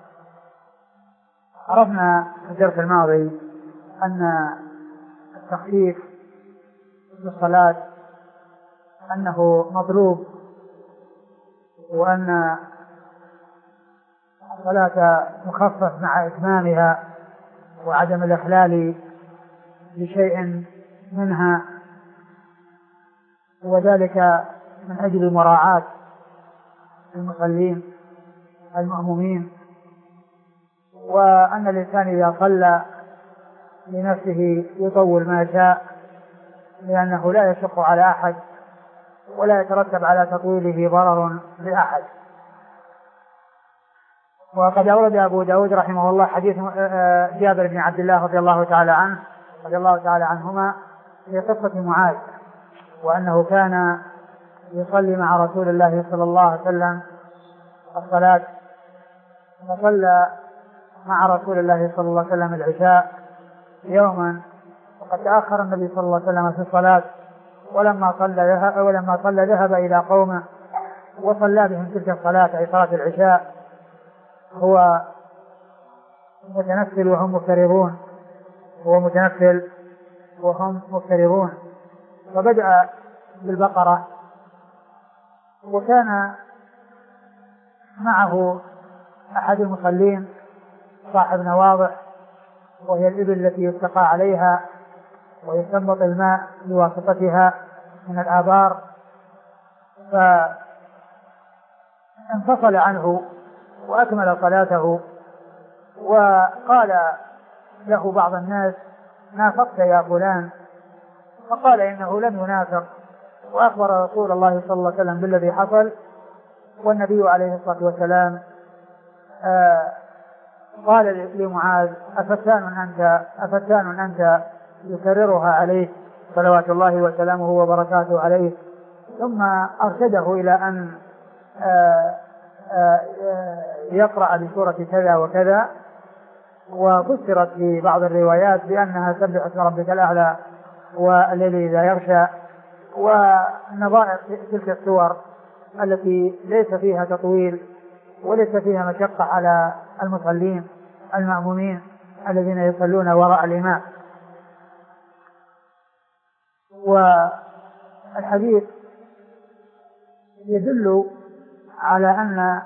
عرفنا في الدرس الماضي أن التخفيف في الصلاة أنه مطلوب، وأن الصلاة تخفف مع إتمامها وعدم الإخلال بشيء منها، وذلك من أجل مراعاة المصلين المأمومين، وأن الإنسان إذا صلى لنفسه يطول ما شاء، لأنه لا يشق على أحد ولا يترتب على تطويله ضرر لأحد. وقد أورد أبو داود رحمه الله حديث جابر بن عبد الله رضي الله تعالى عنه رضي الله تعالى عنهما في قصة معاذ، وأنه كان يصلي مع رسول الله صلى الله عليه وسلم الصلاة، فصلى مع رسول الله صلى الله عليه وسلم العشاء يوما، وقد تأخر النبي صلى الله عليه وسلم في الصلاة، ولما صلى ولما صلى ذهب إلى قومه وصلى بهم تلك الصلاة أي صلاة العشاء هو متنفل وهم مفترضون هو متنفل وهم مفترضون فبدأ بالبقرة، وكان معه أحد المصلين صاحب نواضح، وهي الإبل التي يستقى عليها ويستنبط الماء بواسطتها من الآبار، فانفصل عنه وأكمل صلاته وقال له بعض الناس: نافقت يا فلان؟ فقال إنه لم ينافق، وأخبر رسول الله صلى الله عليه وسلم بالذي حصل. والنبي عليه الصلاة والسلام آه قال لمعاذ: أفتان أنت أفتان أنت يكررها عليه صلوات الله وسلامه وبركاته عليه. ثم أرشده إلى أن آآ آآ يقرأ بسورة كذا وكذا، وفسرت في بعض الروايات بأنها سبح اسم ربك الأعلى والليل إذا يغشى، ونظائر تلك السور التي ليس فيها تطويل وليس فيها مشقة على المصلين المأمومين الذين يصلون وراء الإمام. والحديث يدل على أن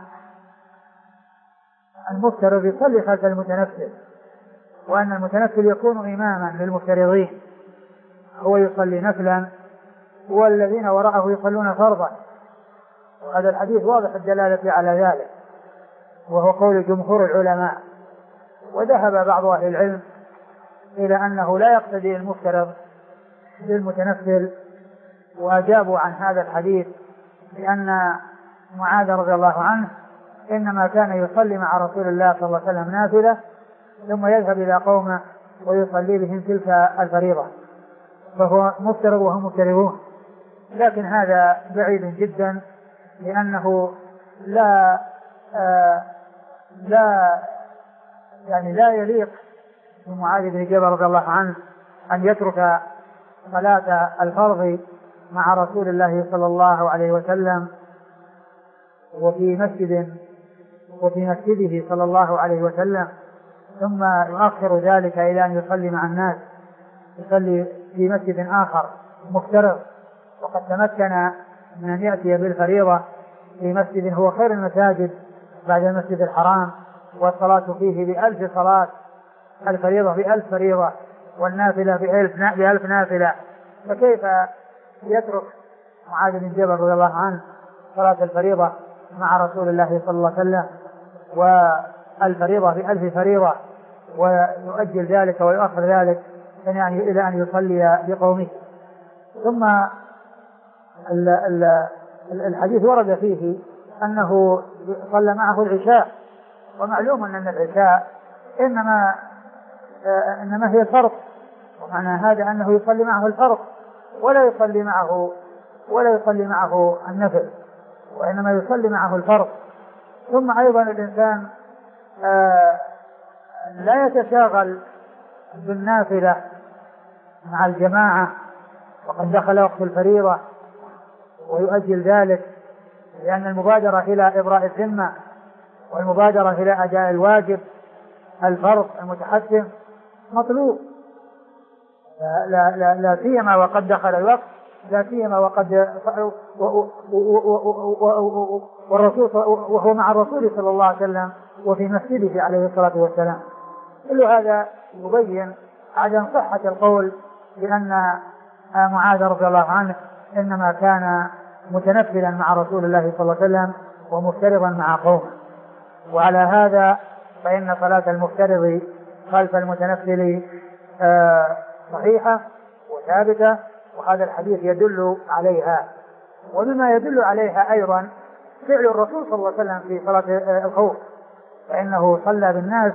المفترض يصلي خلف المتنفل، وأن المتنفل يكون إماما للمفترضين، هو يصلي نفلا والذين وراءه يصلون فرضا. وهذا الحديث واضح الدلالة على ذلك، وهو قول جمهور العلماء. وذهب بعض أهل العلم إلى أنه لا يقتدي المفترض بالمتنفل، وأجابوا عن هذا الحديث لأن معاذ رضي الله عنه إنما كان يصلي مع رسول الله صلى الله عليه وسلم نافلة، ثم يذهب إلى قومه ويصلي بهم تلك الفريضة، فهو مفترض وهم مفترضون. لكن هذا بعيد جدا، لأنه لا آه لا يعني لا يليق بمعاذ بن جبل رضي الله عنه أن يترك صلاة الفرض مع رسول الله صلى الله عليه وسلم وفي مسجد وفي مسجده صلى الله عليه وسلم، ثم يؤخر ذلك إلى أن يصلي مع الناس، يصلي في مسجد آخر مفترض، وقد تمكن من أن يأتي بالفريضة في مسجد هو خير المساجد بعد المسجد الحرام، والصلاة فيه بألف صلاة، الفريضة بألف فريضة والنافلة بألف بألف نافلة. فكيف يترك معاذ بن جبل رضي الله عنه صلاة الفريضة مع رسول الله صلى الله عليه وسلم والفريضة بألف فريضة، ويؤجل ذلك ويؤخر ذلك يعني إلى أن يصلي بقومه؟ ثم الحديث ورد فيه أنه صلى معه العشاء، ومعلوم أن العشاء إنما إنما هي الفرض، ومعنى هذا أنه يصلي معه الفرض ولا يصلي معه ولا يصلي معه النفل، وإنما يصلي معه الفرض. ثم أيضا الإنسان لا يتشاغل بالنافلة مع الجماعة وقد دخل وقت الفريضة ويؤجل ذلك، لأن المبادرة إلى إبراء الذمة والمبادرة إلى أداء الواجب الفرض المتحتم مطلوب، لا, لا, لا سيما وقد دخل الوقت، لا سيما وقد والرسول وهو مع الرسول صلى الله عليه وسلم وفي مسجده عليه الصلاة والسلام. كل هذا يبين عدم صحة القول بأن معاذ رضي الله عنه إنما كان متنفلا مع رسول الله صلى الله عليه وسلم ومفترضا مع قومه. وعلى هذا فإن صلاة المفترض خلف المتنفل صحيحة وثابتة، وهذا الحديث يدل عليها. ومما يدل عليها أيضا فعل الرسول صلى الله عليه وسلم في صلاة الخوف، فإنه صلى بالناس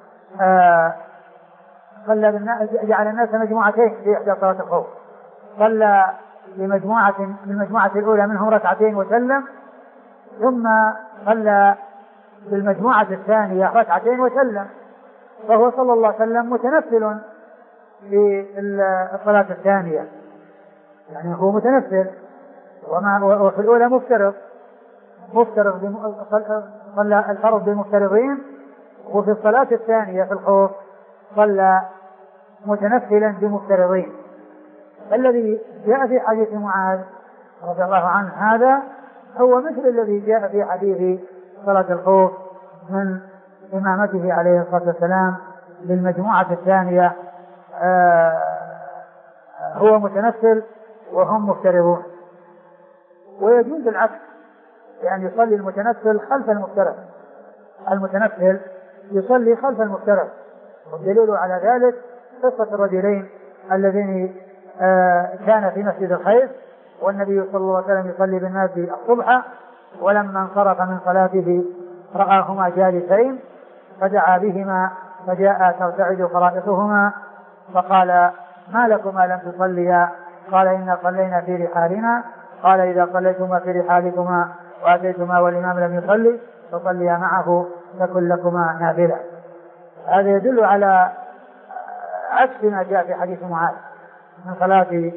صلى بالناس جعل الناس مجموعتين في إحدى صلاة الخوف، صلى لمجموعة المجموعة الأولى منهم ركعتين وسلم، ثم صلى بالمجموعة الثانية ركعتين وسلم، فهو صلى الله عليه وسلم متنفل في الصلاة الثانية، يعني هو متنفل، وفي الأولى مفترض مفترض صلى الفرض بالمفترضين، وفي الصلاة الثانية في الخوف صلى متنفلا بمفترضين. الذي جاء في حديث معاذ رضي الله عنه هذا هو مثل الذي جاء في حديث صلاة الخوف من إمامته عليه الصلاة والسلام للمجموعة الثانية، آه هو متنفل وهم مفترضون. ويجوز العكس، يعني يصلي المتنفل خلف المفترض، المتنفل يصلي خلف المفترض. والدليل على ذلك قصة الرجلين اللذين آه كان في مسجد الخيف والنبي صلى الله عليه وسلم يصلي بالناس الصبح، ولما انصرف من صلاته رآهما جالسين فدعا بهما فجاء ترتعد فرائصهما فقال ما لكما لم تصليا؟ قال إنا صلينا في رحالنا. قال إذا صليتما في رحالكما وأتيتما والإمام لم يصلي فصليا معه تكن لكما نافلة. هذا يدل على عكس ما جاء في حديث معاذ من صلاة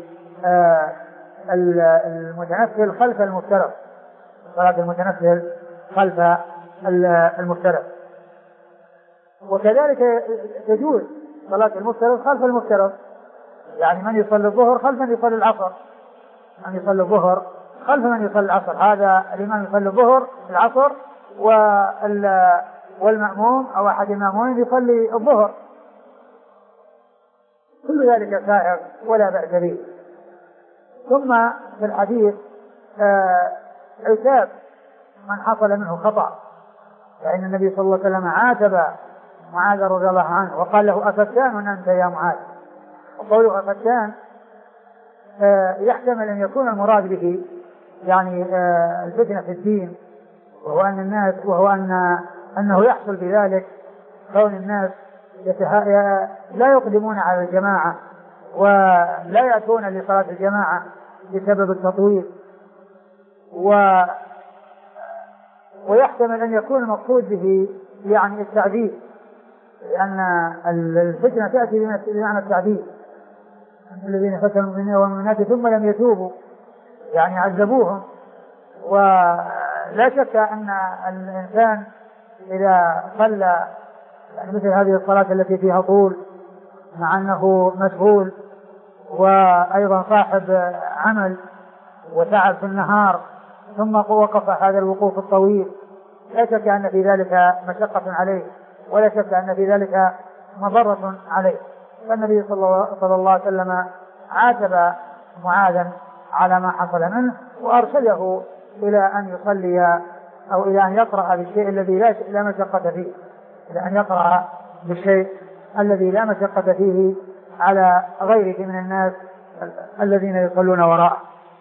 المتنفل خلف المفترض، صلاة المتنفل خلف المفترض. وكذلك تجوز صلاة المفترض خلف المفترض، يعني من يصلي الظهر خلف من يصلي العصر، من يصلي الظهر خلف من يصلي العصر، هذا الإمام يصلي الظهر العصر والمأموم أو أحد المأمومين يصلي الظهر، كل ذلك سائر ولا بأس به. ثم في الحديث عتاب من حصل منه خطأ، فإن النبي صلى الله عليه وسلم عاتب معاذ رضي الله عنه وقال له أفتان أنت يا معاذ. وقوله أفتان يحتمل أن يكون المراد به يعني الفتنة في الدين، وهو أن الناس وهو أن أنه يحصل بذلك كون الناس لا يقدمون على الجماعة ولا يأتون لصلاة الجماعة بسبب التطويل، و ويحتمل أن يكون المقصود به يعني التعذيب، لأن الفتنة تأتي بمعنى التعذيب، الذين فتنوا المؤمنين والمؤمنات ثم لم يتوبوا يعني عذبوهم. ولا شك أن الإنسان إذا صلى يعني مثل هذه الصلاة التي فيها طول مع أنه مشغول وأيضا صاحب عمل وتعب في النهار ثم وقف هذا الوقوف الطويل، لا شك أن في ذلك مشقة عليه ولا شك أن في ذلك مضرة عليه. فالنبي صلى الله عليه وسلم عاتب معاذا على ما حصل منه وأرشده إلى أن يصلي أو إلى أن يقرأ بالشيء الذي لا مشقة فيه، إلى أن يقرأ بالشيء الذي لا مشقة فيه على غيره من الناس الذين يصلون وراءه.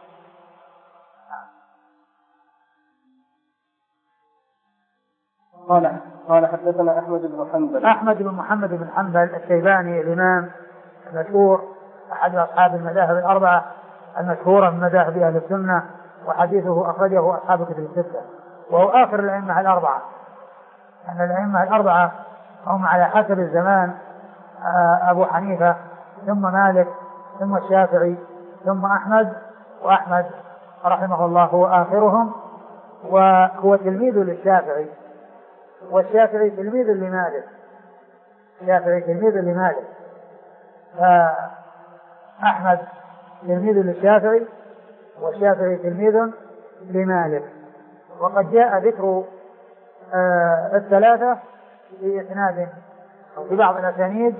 قال قال حدثنا أحمد بن حنبل أحمد بن محمد بن حنبل الشيباني الإمام المشهور أحد أصحاب المذاهب الأربعة المشهورة من مذاهب أهل السنة، وحديثه أخرجه أصحاب كتب الستة، وهو آخر الأئمة الأربعة، أن الأئمة الأربعة هم على حسب الزمان أبو حنيفة ثم مالك ثم الشافعي ثم أحمد، وأحمد رحمه الله هو آخرهم وهو تلميذ للشافعي، والشافعي تلميذ لمالك، الشافعي تلميذ لمالك، فأحمد تلميذ للشافعي والشافعي تلميذ لمالك. وقد جاء ذكر آه الثلاثة في إسناد أو في بعض الأسانيد،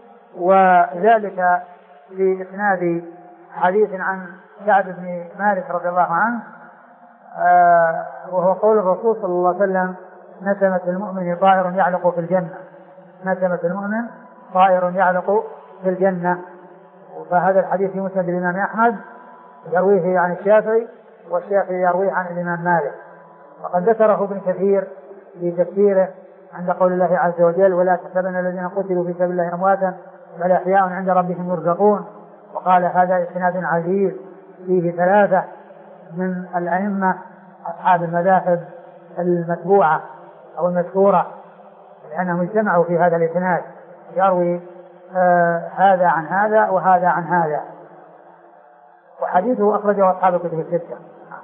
وذلك في إسناد حديث عن كعب بن مالك رضي الله عنه آه وهو قول الرسول صلى الله عليه وسلم نسمة المؤمن طائر يعلق في الجنة، نسمة المؤمن طائر يعلق في الجنة. فهذا الحديث في مسند الإمام أحمد يرويه عن الشافعي والشافعي يرويه عن الإمام مالك. وقد ذكره ابن كثير في تفسيره عند قول الله عز وجل ولا تحسبن الذين قتلوا في سبيل الله أمواتا بل أحياء عند ربهم يرزقون. وقال هذا إسناد عزيز فيه ثلاثة من الأئمة أصحاب المذاهب المتبوعة أو المشهورة، لأنهم اجتمعوا في هذا الإسناد يروي آه هذا عن هذا وهذا عن هذا. وحديثه أخرجه أصحاب الكتب الستة.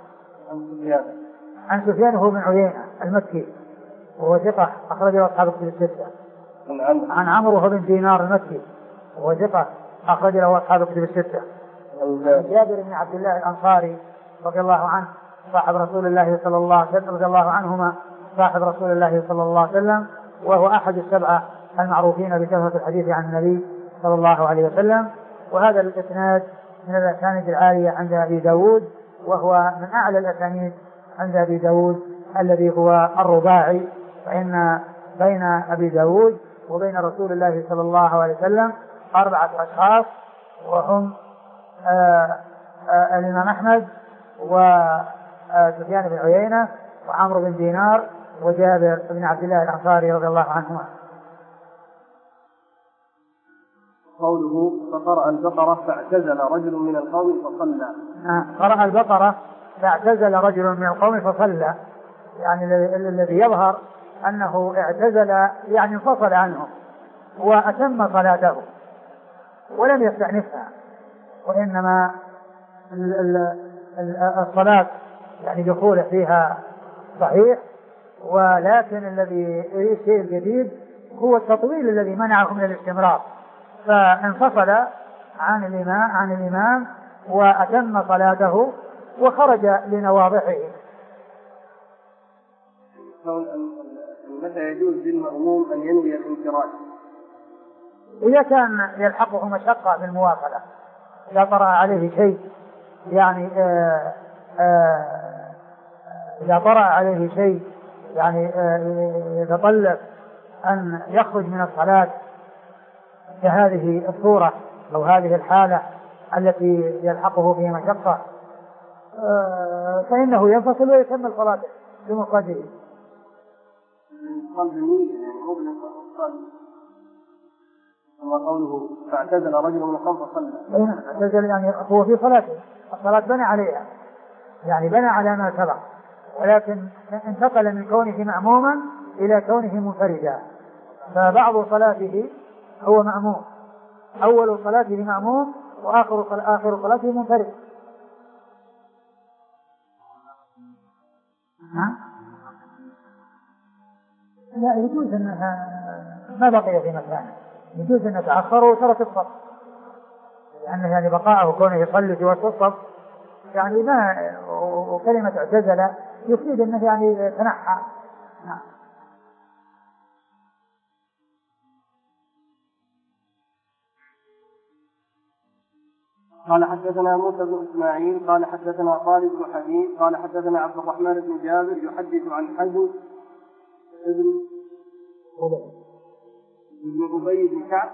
عن سفيان هو بن عيينة المكي وهو ثقة أخرجه أصحاب الكتب الستة. عن عمرو هو بن دينار المكي وهو ثقة أخرج له أصحاب الكتب الستة. جابر بن عبد الله الأنصاري رضي الله عنه صاحب رسول الله صلى الله عليه وسلم رضي الله عنهما صاحب رسول الله صلى الله عليه وسلم، وهو أحد السبعة المعروفين بكثرة الحديث عن النبي صلى الله عليه وسلم. وهذا الإسناد من الأسانيد العالية عند أبي داود، وهو من أعلى الأسانيد عند أبي داود الذي هو الرباعي، فإن بين أبي داود وبين رسول الله صلى الله عليه وسلم أربعة أشخاص، وهم آآ آآ الإمام أحمد وسفيان بن عيينة وعمرو بن دينار وجابر بن عبد الله الأنصاري رضي الله عنهما. قوله فقرأ البقرة فاعتزل رجل من القوم فصلى. قرأ البقرة فاعتزل رجل من القوم فصلى، يعني الذي يظهر أنه اعتزل يعني انفصل عنهم وأتم صلاته ولم يستأنفها، وإنما الصلاة يعني دخوله فيها صحيح، ولكن الذي الشيء الجديد هو التطويل الذي منعه من الاستمرار، فانفصل عن الإمام عن الإمام وأتم صلاته وخرج لنواضحه. متى يجوز للمأموم أن ينوي الانفراد؟ إذا كان يلحقه مشقة بالمواصلة، إذا طرأ عليه شيء يعني آآ آآ إذا طرأ عليه شيء يعني يتطلب أن يخرج من الصلاة كهذه الصورة أو هذه الحالة التي يلحقه فيها مشقة، فإنه ينفصل ويكمل صلاته بمفرده. ثم قوله فاعتزل رجل من القوم فصلى. اعتزل يعني هو في صلاته، الصلاة بنى عليها، يعني بنى على ما سبق، ولكن انتقل من كونه مأموما إلى كونه منفردا، فبعض صلاته هو مأموم، أول صلاته مأموم وآخر آخر صلاته منفرد. لا يجوز أنها ما بقي في مكانه، يجوز أن تأخر وترك الصف، لأنه يعني بقاءه كونه يصلي في وسط الصف يعني ما، وكلمة اعتزل يفيد أنه يعني تنحى. نعم. قال حدثنا موسى بن إسماعيل قال حدثنا خالد بن حديد قال حدثنا عبد الرحمن بن جابر يحدث عن حزم ابن ابن أبي بن كعب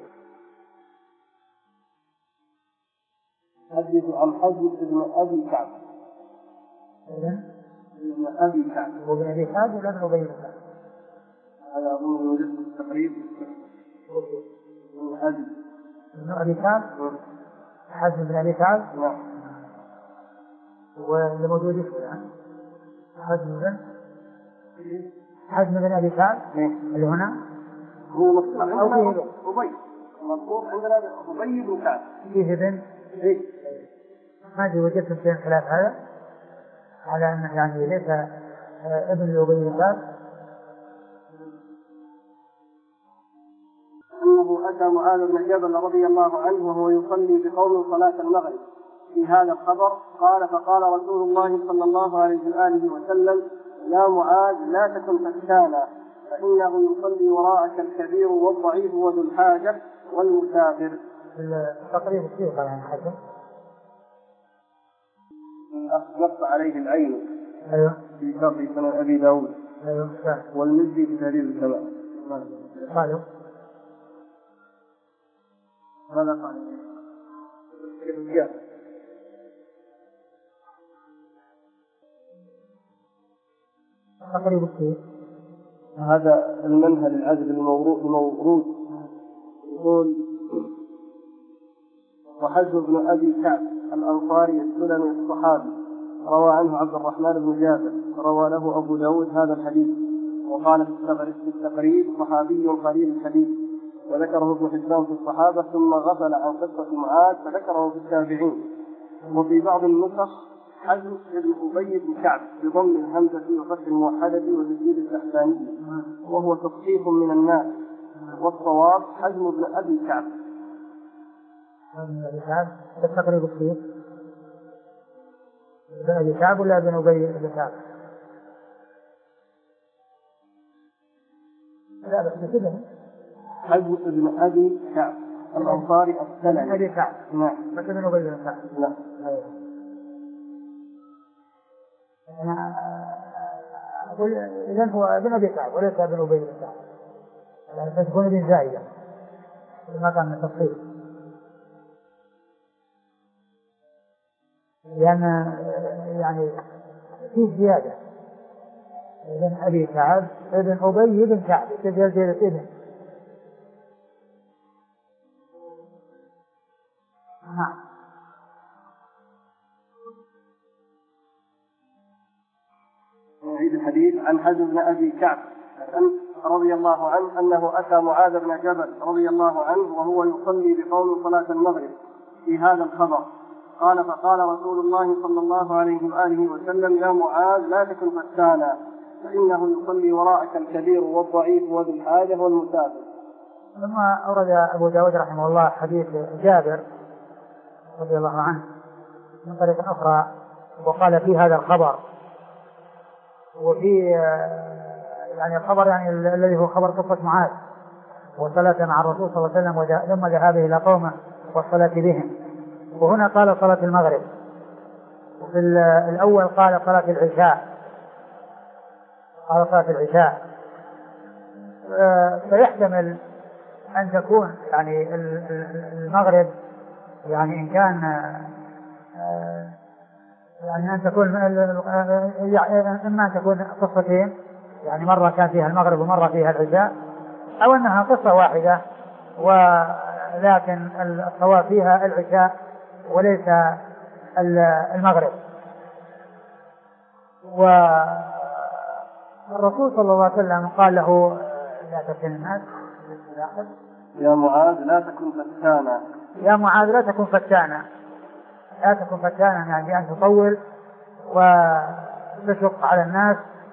يحدث عن حزم ابن أبي كعب ابن أبي كعب وابن أبي كعب ولا ابن أبي كعب؟ هذا أظن يوجد في التقريب ابن أبي ابن أبي كعب حزم بن أبي كعب. نعم. واللي موجود الآن حزم بن حزم بن أبي كعب اللي هنا هو مكتوب عندنا أبي مكتوب عندنا أبي بن كعب فيه بن إيه ما أدري وجدت في خلاف هذا على أنه يعني ليس ابن أبي بن كعب. أنه أتى معاذ بن جبل رضي الله عنه وهو يصلي بقوم صلاة المغرب في هذا الخبر قال فقال رسول الله صلى الله عليه وآله وسلم يا معاذ لا تكن فتانا فإنه يصلي وراءك الكبير والضعيف وذو الحاجة والمسافر. تقريب الشيخ يعني حسن نص عليه العين. أيوه في شرح سنن أبي داود. أيوه والمزي في تهذيب الكمال. قالوا ماذا قال؟ تقريب الشيخ هذا المنهل العذب الموروث يقول وحزم بن أبي كعب الأنصاري السلمي الصحابي روى عنه عبد الرحمن بن جابر روى له أبو داود هذا الحديث وقال في التقريب صحابي قليل الحديث وذكره ابن حبان في الصحابة ثم غفل عن قصة معاذ فذكره في التابعين. وفي بعض النسخ حزم بن أبي بن كعب بضم الهمزة وفتح الموحدة وتسديد التحتانية وهو تصحيح من الناس والصواب حزم بن أبي كعب. حزم بن أبي كعب التقريب الشيخ بن أبي كعب ولا بن أبي بن كعب؟ لا بس كده حزم بن أبي كعب الأنصاري السلمي أبي كعب. نعم. بس بن أبي بن كعب. نعم. أنا إذن هو ابن أبي كعب وليس ابن أبي بن كعب، يعني فتكون ابن زائدة ما كان من التصحيح، لأن يعني في زيادة ابن أبي كعب ابن أبي بن كعب تجعل زيادة ابن. نعم. نعيد الحديث. عن حزم بن أبي كعب رضي الله عنه أنه أتى معاذ بن جبل رضي الله عنه وهو يصلي بقوم صلاة المغرب في هذا الخبر، قال فقال رسول الله صلى الله عليه وآله وسلم يا معاذ لا تكن فتانا فإنه يصلي وراءك الكبير والضعيف وذو الحاجة والمسافر. ثم أورد أبو داود رحمه الله حديث جابر رضي الله عنه من طريق أخرى وقال في هذا الخبر، وفي يعني الخبر يعني الذي هو خبر قصة معاذ وصلاة مع الرسول صلى الله عليه وسلم ثم ذهابه إلى قومه والصلاة بهم، وهنا قال صلاة المغرب، وفي الأول قال صلاة العشاء قال صلاة العشاء. فيحتمل أن تكون يعني المغرب يعني إن كان يعني أن تكون إما أن تكون قصتين يعني مرة كان فيها المغرب ومرة فيها العشاء، أو أنها قصة واحدة ولكن الصواب فيها العشاء وليس المغرب. والرسول صلى الله عليه وسلم قال له لا تفتن الناس يا معاذ لا تكن فتانا يا معاذ لا تكن فتانا لا تكن فتانا يعني أن تطول وتشق على الناس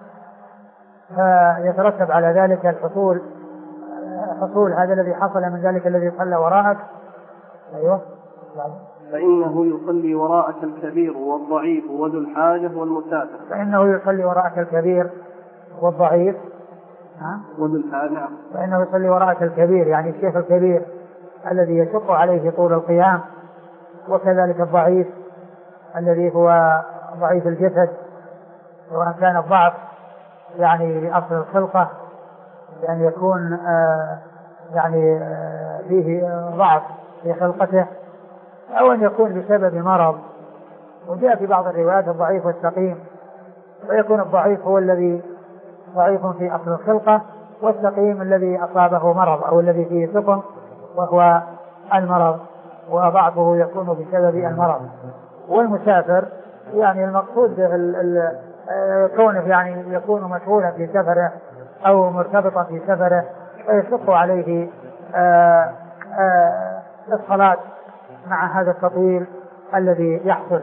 فيترتب على ذلك الحصول حصول هذا الذي حصل من ذلك الذي صلى وراءك. أيوه. فإنه يصلي وراءك الكبير والضعيف وذو الحاجة والمسافر. فإنه يصلي وراءك الكبير والضعيف ها؟ وذو الحاجة. فإنه يصلي وراءك الكبير يعني الشيخ الكبير الذي يشق عليه طول القيام، وكذلك الضعيف الذي هو ضعيف الجسد، وأن كان الضعف يعني لأصل الخلقة بأن يكون آه يعني آه فيه ضعف في خلقته، أو أن يكون بسبب مرض. وجاء في بعض الروايات الضعيف والسقيم، ويكون الضعيف هو الذي ضعيف في أصل الخلقة، والسقيم الذي أصابه مرض أو الذي فيه سقم وهو المرض، وضعفه يكون بسبب المرض. والمسافر يعني المقصود كونه يعني يكون مشغولا في سفره أو مرتبطا في سفره فيشق عليه آآ آآ الصلاة مع هذا التطويل الذي يحصل.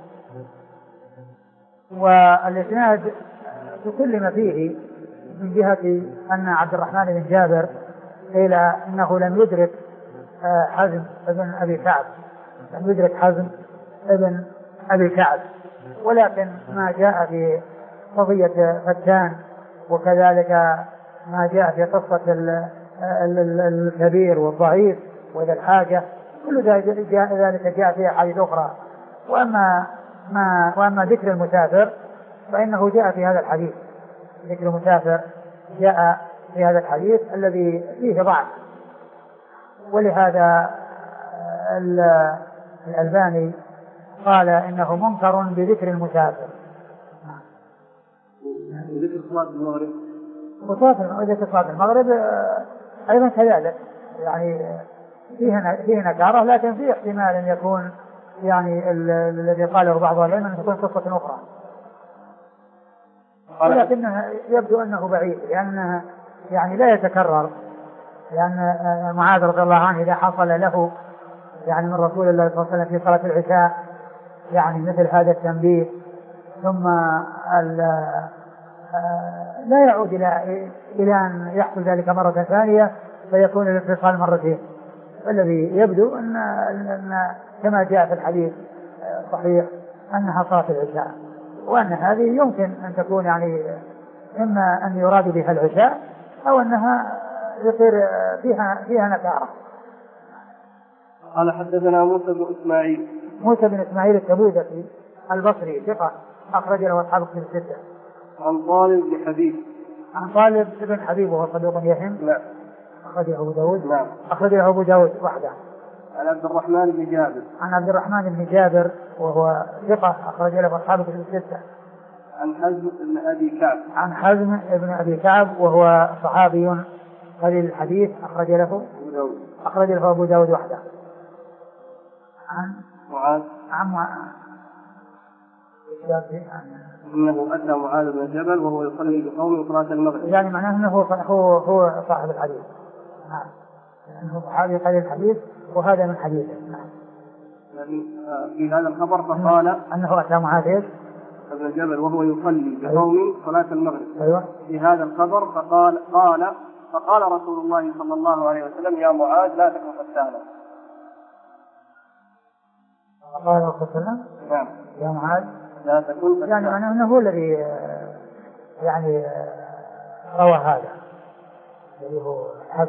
والإسناد تكلم فيه من جهة أن عبد الرحمن بن جابر قيل إنه لم يدرك حزم ابن أبي كعب لم يدرك حزم ابن أبي كعب، ولكن ما جاء في قضية فتان وكذلك ما جاء في قصة الكبير والضعيف وذا الحاجة كل ذلك جاء فيها حديث أخرى. وأما, ما وأما ذكر المسافر فإنه جاء في هذا الحديث، ذكر المسافر جاء في هذا الحديث الذي فيه ضعف، ولهذا الألباني قال إنه منكر بذكر المسافر. ذكر صلاة المغرب وذكر صلاة المغرب أيضا كذلك يعني فيه نكارة، لكن فيه احتمال أن يكون يعني الذي قاله بعض العلماء أن تكون قصة أخرى، ولكنها يبدو أنه بعيد لأنه يعني لا يتكرر، لأن معاذ رضي الله عنه إذا حصل له يعني من رسول الله صلى الله عليه وسلم في صلاة العشاء يعني مثل هذا التنبيه ثم لا يعود إلى إلى أن يحصل ذلك مرة ثانية فيكون الاتصال مرتين. الذي يبدو أن, أن كما جاء في الحديث صحيح أنها صلاة العشاء، وأن هذه يمكن أن تكون يعني إما أن يراد بها العشاء أو أنها يصير فيها فيها نكارة. قال حدثنا موسى بن إسماعيل موسى بن إسماعيل التبوذكي البصري ثقة أخرج له أصحاب الكتب الستة. عن طالب بن حبيب. عن طالب بن حبيب وهو صدوق يهم. نعم. أخرجه أبو داود. نعم. أخرجه أبو داود وحده. عن عبد الرحمن بن جابر. عن عبد الرحمن بن جابر وهو ثقة أخرج له أصحاب كتب الستة. عن حزم بن أبي كعب. عن حزم بن أبي كعب وهو صحابي قليل الحديث أخرج له أبو داود. أخرج له أبو داود وحده. عن معاذ. عن معاذ إنه أتى معاذ بن جبل وهو يصلي بقوم صلاة المغرب. يعني معناه أنه هو هو صاحب الحديث. نعم. أنه صحابي قليل الحديث وهذا من حديثه. نعم. في هذا الخبر فقال أنه أتى معاذ ابن جبل وهو يصلي بقوم صلاة المغرب. أيوة. في هذا الخبر فقال قال فقال رسول الله صلى الله عليه وسلم يا معاذ لا تكن فتانا. قال رسول الله نعم يا معاذ لا تكن فتانا. يعني معناه أنه هو الذي يعني روى هذا الذي هو حب.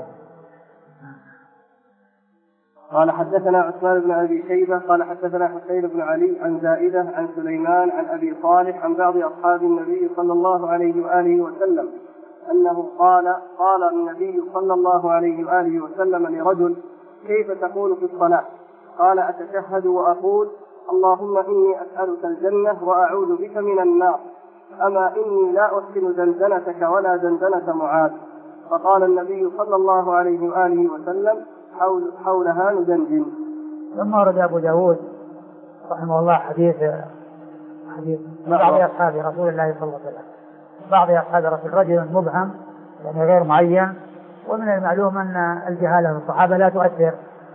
قال حدثنا عثمان بن أبي شيبة قال حدثنا حسين بن علي عن زائدة عن سليمان عن أبي صالح عن بعض أصحاب النبي صلى الله عليه وآله وسلم أنه قال قال النبي صلى الله عليه وآله وسلم لرجل كيف تقول في الصلاة؟ قال أتشهد وأقول اللهم إني أسألك الجنة وأعوذ بك من النار أما إني لا أحسن زنزنتك ولا زنزنة معاذ. فقال النبي صلى الله عليه وآله وسلم حول حولها ندندن. ثم ورد أبو داود رحمه الله حديث حديث بعض أصحاب رسول الله صلى الله عليه وسلم بعض أصحاب رسول رجل مبهم يعني غير معين. ومن المعلوم أن الجهالة في الصحابة لا تؤثر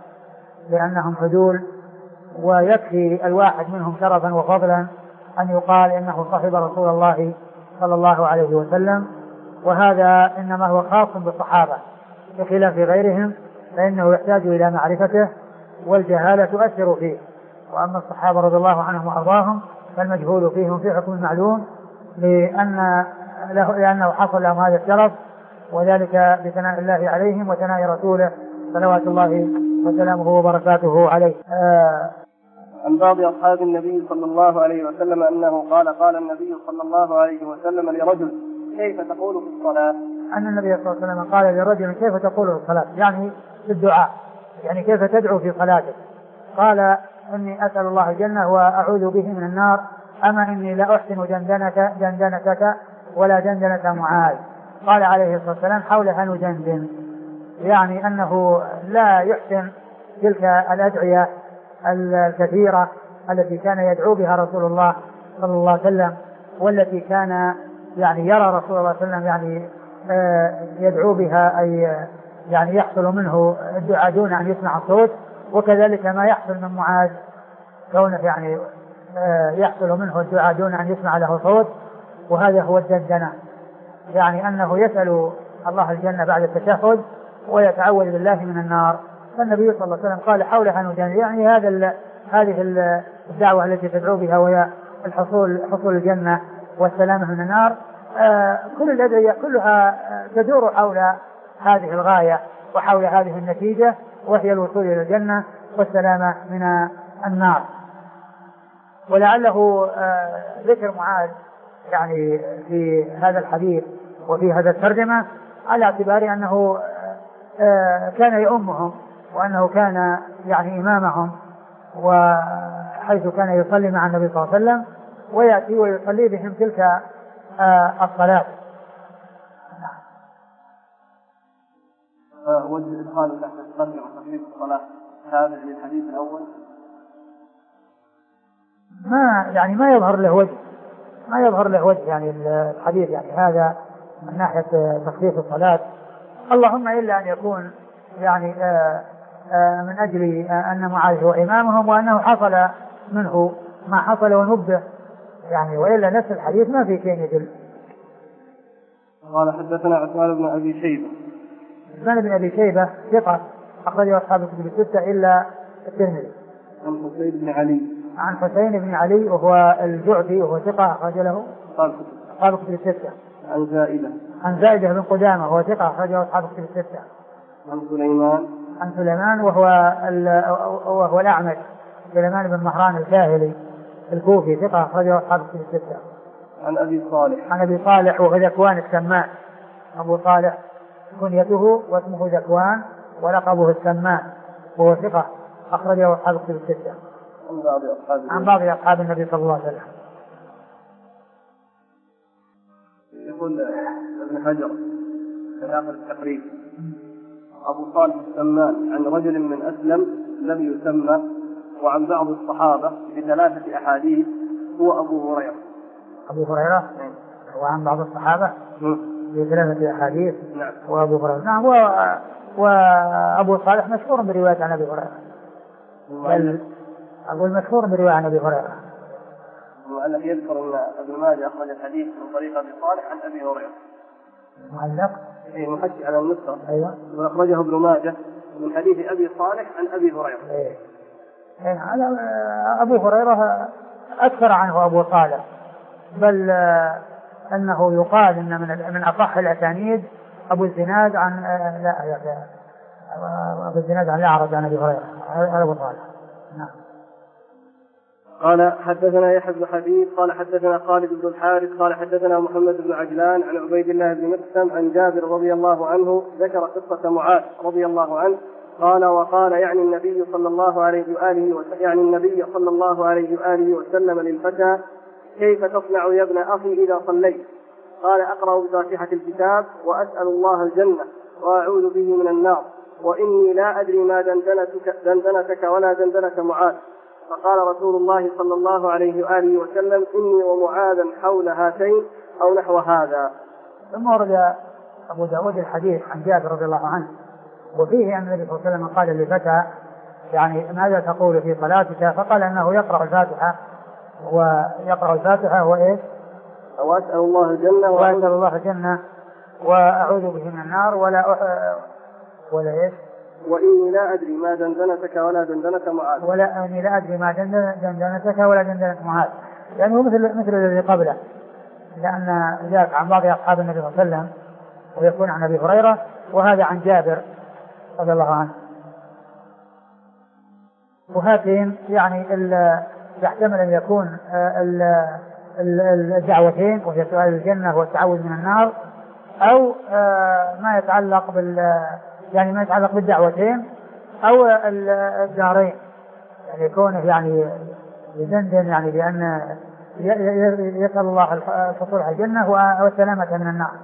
لأنهم حدول ويكفي الواحد منهم شرفا وفضلا أن يقال إنه صاحب رسول الله صلى الله عليه وسلم. وهذا إنما هو خاص بالصحابة بخلاف غيرهم فإنه يحتاج إلى معرفته والجهالة تؤثر فيه. وأما الصحابة رضي الله عنهم وأرضاهم فالمجهول فيهم في حكم المعلوم لأن له لأنه حصل لهم هذا الشرف وذلك بثناء الله عليهم وثناء رسوله صلوات الله وسلامه وبركاته عليه. آه عن بعض أصحاب النبي صلى الله عليه وسلم أنه قال قال النبي صلى الله عليه وسلم لرجل كيف تقول في الصلاة؟ أن النبي صلى الله عليه وسلم قال لرجل كيف تقول في الصلاة يعني في الدعاء يعني كيف تدعو في صلاتك؟ قال إني أسأل الله الجنة وأعوذ به من النار أما إني لا أحسن جندنك جندنتك ولا جندنة معاذ. قال عليه الصلاة والسلام حولها ندندن يعني أنه لا يحسن تلك الأدعية الكثيرة التي كان يدعو بها رسول الله صلى الله عليه وسلم والتي كان يعني يرى رسول الله صلى الله عليه وسلم يعني يدعو بها أي يعني يحصل منه الدعاء دون أن يسمع الصوت. وكذلك ما يحصل من معاذ كونه يعني يحصل منه الدعاء دون أن يسمع له صوت. وهذا هو الدندنة يعني أنه يسأل الله الجنة بعد التشهد ويتعوذ بالله من النار. فالنبي صلى الله عليه وسلم قال حولها ندندن يعني هذا هذه الدعوة التي تدعو بها وهي الحصول حصول الجنة والسلامة من النار. آه كل الأدعية كلها تدور حول هذه الغاية وحول هذه النتيجة وهي الوصول إلى الجنة والسلامة من النار. ولعله آه ذكر معاذ يعني في هذا الحديث وفي هذا الترجمة على اعتبار أنه آه كان يؤمهم وأنه كان يعني إمامهم وحيث كان يصلي مع النبي صلى الله عليه وسلم ويأتي ويصلي بهم تلك آه الصلاة. وجه إدخال تحت الصلاة وتخفيف الصلاة هذا للحديث الأول ما يعني ما يظهر له وجه ما يظهر له وجه يعني الحديث يعني هذا من ناحية تخفيف الصلاة اللهم إلا أن يكون يعني آه آه من أجل آه أن معاذ هو إمامهم وأنه حصل منه ما حصل ونبه يعني وإلا نفس الحديث ما في شيء يدل. قال حدثنا عثمان بن أبي شيبة. عثمان بن أبي شيبة ثقة أخرجه أصحاب الكتب الستة إلا الترمذي. عن حسين بن علي. عن حسين بن علي وهو الجعفي وهو ثقة أخرج له أصحاب الكتب الستة. عن زائدة. عن زائدة بن قدامة وهو ثقة أخرجه أصحاب الكتب الستة. عن سليمان. عن سليمان وهو وهو الأعمش سليمان بن مهران الكاهلي الكوفي ثقة أخرجه أصحاب الكتب الستة. عن أبي صالح عن أبي صالح وهو ذكوان السمان. أبو صالح كنيته واسمه ذكوان ولقبه السمان، وهو ثقة أخرجه أصحاب الكتب الستة عن بعض أصحاب النبي صلى الله عليه وسلم. يقول ابن حجر في آخر التقريب: أبو صالح السمان عن رجل من أسلم لم يسمى، وعن بعض الصحابة بثلاثة أحاديث هو أبو هريرة. أبو هريرة وعن بعض الصحابة بثلاثة أحاديث نعم. وأبو هريرة نعم. وأبو صالح مشهور برواية عن أبي هريرة، بل أقول مشهور برواية عن أبي هريرة. المؤلف يذكر أن ابن ماجه أخرج الحديث من طريق أبي صالح عن أبي هريرة. معلق إيه محكي على النسخة. أيوة. وأخرجه ابن ماجه من حديث أبي صالح عن أبي هريرة. إيه. إيه. أبو هريرة أكثر عنه أبو صالح، بل أنه يقال أن من من أصح الأسانيد أبو الزناد عن لا أبو الزناد عن الأعرج عن أبي هريرة على أبو صالح. نعم. قال حدثنا يحيى بن حبيب قال حدثنا خالد بن الحارث قال حدثنا محمد بن عجلان عن عبيد الله بن مقسم عن جابر رضي الله عنه ذكر قصة معاذ رضي الله عنه قال: وقال يعني النبي صلى الله عليه وآله وسلم يعني النبي صلى الله عليه وآله وسلم للفتى: كيف تصنع يا ابن أخي إذا صليت؟ قال: أقرأ بفاتحة الكتاب وأسأل الله الجنة وأعوذ به من النار، وإني لا أدري ما دندنتك, دندنتك ولا دندنة معاذ. فقال رسول الله صلى الله عليه وآله وسلم: إني ومعاذا حول هاتين أو نحو هذا. ثم ورد أبو داود الحديث عن جابر رضي الله عنه، وفيه أن النبي صلى الله عليه وسلم قال للفتى: يعني ماذا تقول في صلاتك؟ فقال أنه يقرأ الفاتحة ويقرأ الفاتحة وإيش؟ وأسأل الله الجنة وأسأل الله الجنة وأعوذ به من النار ولا أح... ولا إيش؟ وإني لا أدري ما دندنتك ولا دندنة معاذ. ولا أني لا أدري ما دندنتك ولا دندنة معاذ، يعني هو مثل مثل الذي قبله، لأن ذاك عن بعض أصحاب النبي صلى الله عليه وسلم ويكون عن أبي هريرة، وهذا عن جابر رضي الله عنه. وهاتين يعني يحتمل أن يكون الدعوتين وهي سؤال الجنة والتعوذ من النار، أو ما يتعلق بال يعني ما يتعلق بالدعوتين أو الدارين، يعني يكون يعني يدندن يعني بأن يسأل الله الحصول على الجنة والسلامة من النار.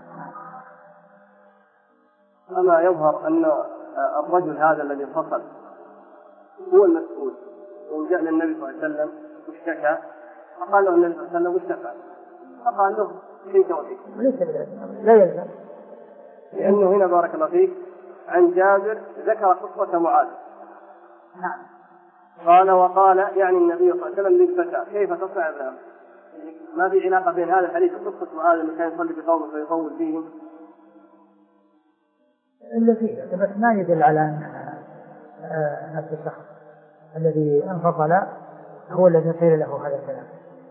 أما يظهر أن الرجل هذا الذي فصل هو المسؤول، وجاء للنبي صلى الله عليه وسلم واشتكى، فقال له النبي صلى الله عليه وسلم: واشتكى؟ فقال له: فيك وفيك. لا يلزم، لأنه هنا بارك الله فيك عن جابر ذكر قصة معاذ. نعم. قال: وقال يعني النبي صلى الله عليه وسلم للفتى: كيف تصنع ذلك؟ ما في علاقة بين هذا الحديث وقصة معاذ اللي كان يصلي بقومه فيطول فيهم؟ اللي فيه بس ما يدل على أن نفس الشخص الذي انفصل هو الذي قيل له هذا الكلام.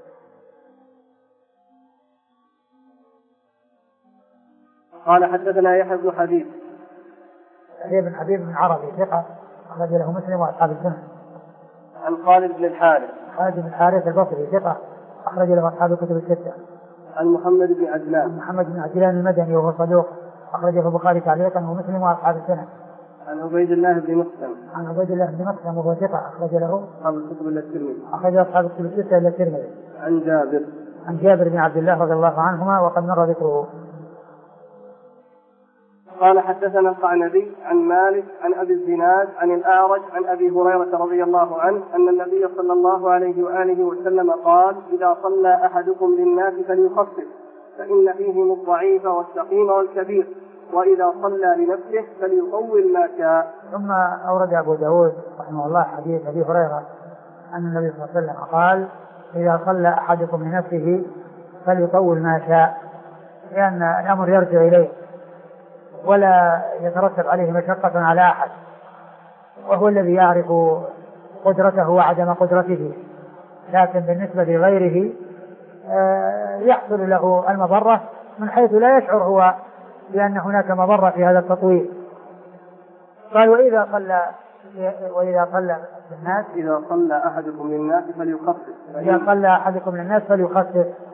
قال حدثنا يحيى بن حبيب. يحيى بن حبيب بن عربي ثقة أخرج له مسلم وأصحاب السنة. عن خالد بن الحارث. خالد بن الحارث البصري ثقة أخرج له أصحاب الكتب الستة. عن محمد بن عجلان. محمد بن عجلان المدني وهو صدوق أخرجه البخاري تعليقا ومسلم وأصحاب السنة. عن عبيد الله بن مقسم. عن عبيد الله بن مقسم وهو ثقة أخرج له أصحاب الكتب الترمذي. أخرج أصحاب الكتب الستة إلا الترمذي. عن جابر. عن جابر بن عبد الله رضي الله عنهما وقد مر ذكره. قال حدثنا القعنبي عن مالك عن أبي الزناد عن الأعرج عن أبي هريرة رضي الله عنه أن النبي صلى الله عليه وآله وسلم قال: إذا صلى أحدكم للناس فليخفف، فإن فيهم الضعيف والسقيم والكبير، وإذا صلى لنفسه فليطول ما شاء. ثم أورد أبو داود رحمه الله حديث أبي هريرة أن النبي صلى الله عليه وسلم قال: إذا صلى أحدكم لنفسه فليطول ما شاء، لأن الأمر يرجع إليه ولا يترتب عليه مشقة على أحد، وهو الذي يعرف قدرته وعدم قدرته، لكن بالنسبة لغيره يحصل له المضرة من حيث لا يشعر هو بأن هناك مضرة في هذا التطويل. قال: وإذا صلى وإذا صلى الناس إذا صلى أحدكم للناس فليخفف إذا صلى أحدكم للناس فليخفف،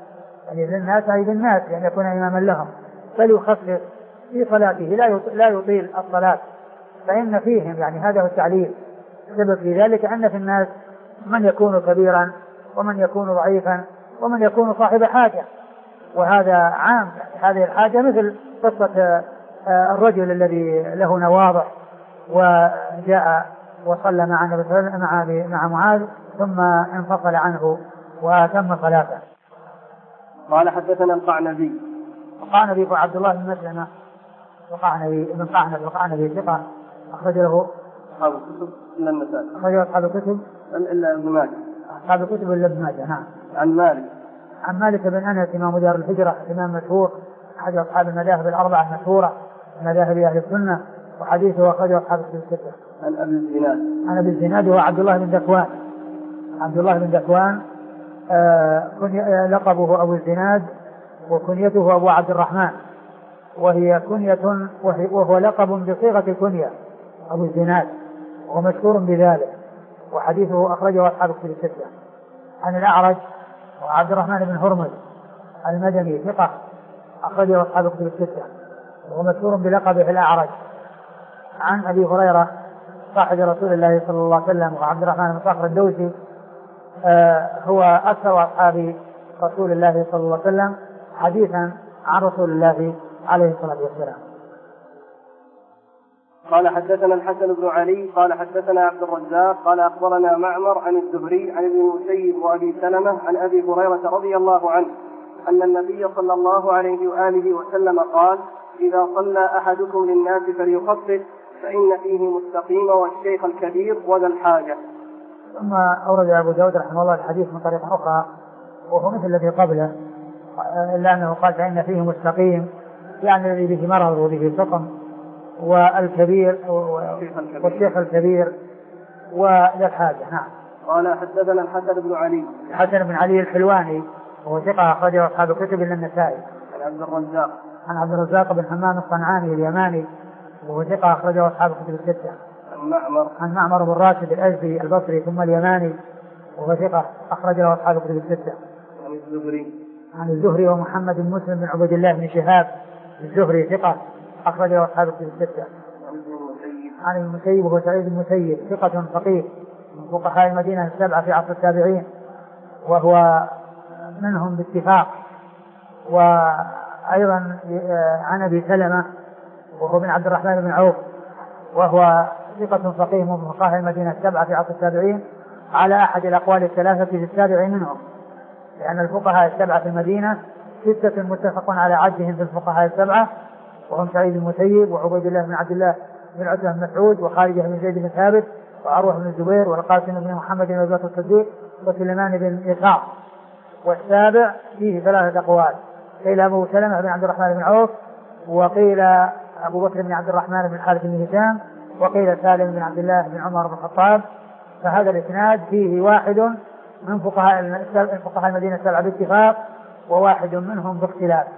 يعني للناس أي بالناس أن يعني يكون إماما لهم، بل يخفف في صلاته لا لا يطيل الصلاة، فإن فيهم يعني هذا هو التعليل. سبب في ذلك أن في الناس من يكون كبيرا ومن يكون ضعيفا ومن يكون صاحب حاجة، وهذا عام. هذه الحاجة مثل قصة الرجل الذي له نواضح وجاء وصلى مع مع مع معاذ ثم انفصل عنه وتم صلاته. قال حدثنا القعنبي. القعنبي هو عبد الله بن مسلمة القعنبي بن قعنب القعنبي ثقة أخرج له أصحاب الكتب إلا النسائي. أخرج أصحاب الكتب إلا ابن ماجه. أصحاب الكتب إلا ابن ماجه. نعم. عن مالك. عن مالك بن أنس إمام دار الهجرة إمام مشهور أحد أصحاب المذاهب الأربعة المشهورة مذاهب أهل السنة، وحديثه أخرجه أصحاب الكتب الستة. عن أبي الزناد. عن أبي الزناد هو عبد الله بن ذكوان. عبد الله بن ذكوان آه لقبه أبو الزناد وكنيته أبو عبد الرحمن، وهي كنية وهو لقب بصيغة الكنية أبو الزناد، وهو مشهور بذلك، وحديثه أخرجه أصحاب الكتب الستة. عن الأعرج وعبد الرحمن بن هرمز المدني ثقة أخرجه أصحاب الكتب الستة، وهو مشهور بلقبه الأعرج. عن أبي هريرة صاحب رسول الله صلى الله عليه وسلم وعبد الرحمن بن صخر الدوسي آه هو أكثر أصحاب رسول الله صلى الله عليه وسلم حديثا عن رسول الله عليه الصلاة والسلام. قال حدثنا الحسن بن علي قال حدثنا عبد الرزاق قال أخبرنا معمر عن الزهري عن ابن المسيب وأبي سلمة عن أبي هريرة رضي الله عنه أن النبي صلى الله عليه وآله وسلم قال: إذا صلى أحدكم للناس فليخفف فإن فيه مستقيم والشيخ الكبير وذا الحاجة. ثم أورد أبو داود رحمه الله الحديث من طريق أخرى وهو مثل الذي قبله، إلا أنه قال فإن فيه مستقيم، يعني الذي به مرض وبه سقم، والكبير والشيخ الكبير وذا الحاجة. نعم. قال حدثنا الحسن بن علي. الحسن بن علي الحلواني وهو ثقة أخرجه أصحاب الكتب إلا النسائي. عن عبد الرزاق. عن عبد الرزاق بن حمام الصنعاني اليماني وهو ثقة أخرجه أصحاب الكتب الستة. عن معمر. عن معمر بن راشد الأزدي البصري ثم اليماني وهو ثقة أخرجه أصحاب الكتب الستة. عن الزهري. عن الزهري ومحمد بن مسلم بن عبد الله بن شهاب الزهري ثقة أخرجه أصحاب الكتب الستة. عن المسيب وهو سعيد المسيب ثقة فقيه من فقهاء المدينة السبعة في عصر التابعين، وهو منهم باتفاق. وأيضا عن أبي سلمة وهو بن عبد الرحمن بن عوف وهو ثقة فقيه من فقهاء المدينة السبعة في عصر التابعين على أحد الأقوال الثلاثة في السابع منهم، لأن الفقهاء السبعة في المدينة ستة متفق على عدهم في الفقهاء السبعة، وهم سعيد المسيب وعبيد الله بن عبد الله بن عتبة بن مسعود وخالد بن زيد بن ثابت وعروة بن الزبير والقاسم بن محمد بن أبي بكر الصديق وسليمان بن يسار. والسابع فيه ثلاثة أقوال، قيل أبو سلمة بن عبد الرحمن بن عوف، وقيل أبو بكر بن عبد الرحمن بن الحارث بن هشام، وقيل سالم بن عبد الله بن عمر بن الخطاب. فهذا الإسناد فيه واحد من فقهاء فقهاء المدينة السبعة باتفاق وواحد منهم باختلاف.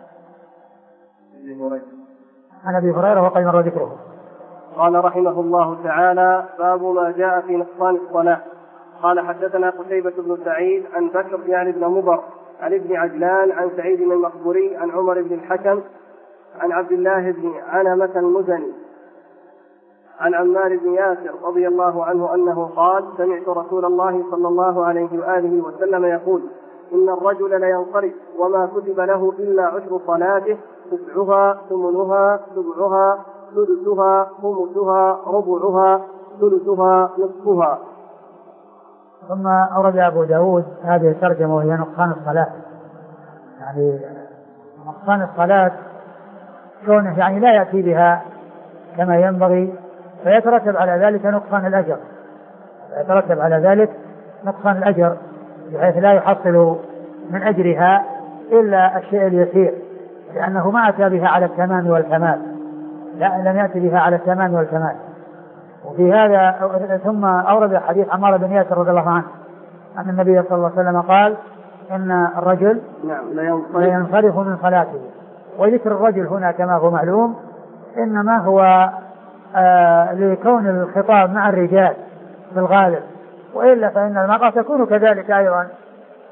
عن أبي هريرة وقد مر ذكره. قال رحمه الله تعالى: باب ما جاء في نقصان الصلاة. قال حدثنا قتيبة بن سعيد عن بكر يعني بن مضر عن ابن عجلان عن سعيد المقبوري عن عمر بن الحكم عن عبد الله بن عنمة المزني عن عمار بن ياسر رضي الله عنه أنه قال: سمعت رسول الله صلى الله عليه وآله وسلم يقول: إن الرجل لينصرف وما كتب له إلا عشر صلاته تسعها ثمنها سبعها ثلثها خمسها ربعها ثلثها نصفها. ثم أورد أبو داود هذه الترجمة وهي نقصان الصلاة. يعني نقصان الصلاة كونه يعني لا يأتي بها كما ينبغي فيترتب على ذلك نقصان الأجر يترتب على ذلك نقصان الأجر بحيث لا يحصل من أجرها إلا الشيء اليسير، لأنه ما أتى بها على التمام والكمال، لا لم يأتي بها على التمام والكمال. وفي هذا ثم أورد حديث عمار بن ياسر رضي الله عنه أن النبي صلى الله عليه وسلم قال: إن الرجل لا ينصرف من صلاته. وذكر الرجل هنا كما هو معلوم إنما هو آه لكون الخطاب مع الرجال في الغالب، وإلا فإن المرأة تكون كذلك أيضا،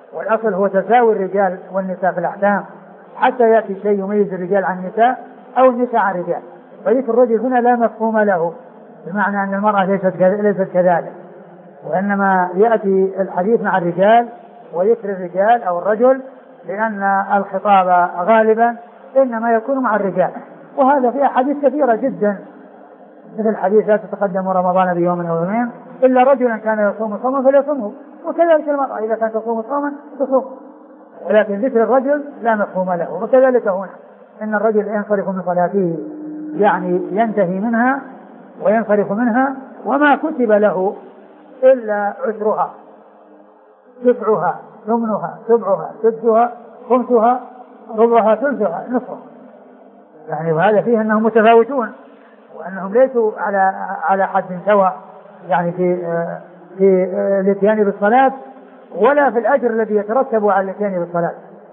والأصل هو تساوي الرجال والنساء في الأحكام، حتى يأتي شيء يميز الرجال عن النساء أو النساء عن الرجال. فذكر الرجل هنا لا مفهوم له، بمعنى أن المرأة ليست ليست كذلك، وإنما يأتي الحديث مع الرجال وذكر الرجال أو الرجل، لأن الخطاب غالبا إنما يكون مع الرجال. وهذا في أحاديث كثيرة جدا، مثل حديث لا تتقدم رمضان بيوم أو يومين إلا رجلا كان يصوم صوما فليصومه، وكذلك المرأة إذا كانت تصوم صوما تصوم، ولكن ذكر الرجل لا مفهوم له. وكذلك هنا إن الرجل ينصرف من صلاته يعني ينتهي منها وينصرف منها وما كتب له إلا عشرها تسعها ثمنها سبعها سدسها خمسها ربعها ثلثها نصفها، يعني وهذا فيه أنهم متفاوتون وأنهم ليسوا على على حد سواء، يعني في في الاتيان بالصلاة ولا في الأجر الذي يترتب على الاتيان بالصلاة.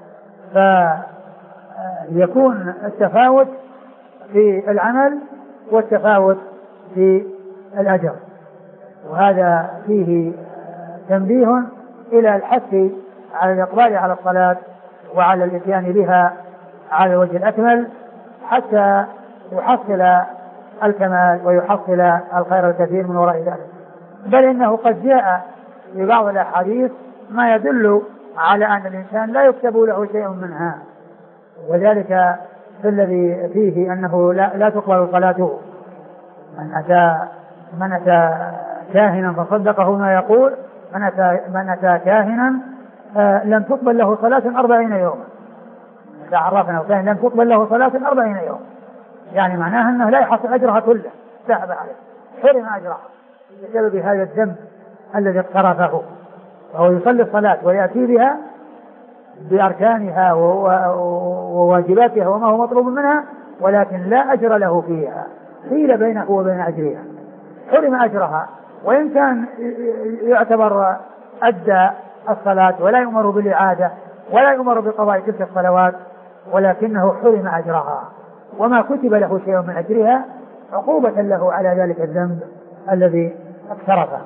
فيكون التفاوت في العمل والتفاوت في الأجر، وهذا فيه تنبيه إلى الحث على الإقبال على الصلاة وعلى الاتيان بها على الوجه الأكمل حتى يحصل الكمال ويحصل الخير الكثير من وراء ذلك. بل إنه قد جاء في بعض الأحاديث ما يدل على أن الإنسان لا يكتب له شيء منها، وذلك في الذي فيه أنه لا, لا تقبل صلاته. من أتى من أتى كاهنا فصدقه ما يقول، من أتى, من أتى كاهنا آه لم تقبل له صلاة أربعين يوما، إذا عرفنا كاهن لم تقبل له صلاة أربعين يوما، يعني معناها أنه لا يحصل أجرها كله، ذهب عليه حرم أجرها بسبب هذا الذنب الذي اقترفه. فهو يصلي الصلاة ويأتي بها بأركانها وواجباتها وما هو مطلوب منها، ولكن لا أجر له فيها، حيل بينه وبين أجرها، حرم أجرها، وإن كان يعتبر أدى الصلاة ولا يؤمر بالإعادة ولا يؤمر بقضاء تلك الصلوات، ولكنه حرم أجرها وما كتب له شيء من أجرها عقوبة له على ذلك الذنب الذي اقترفه.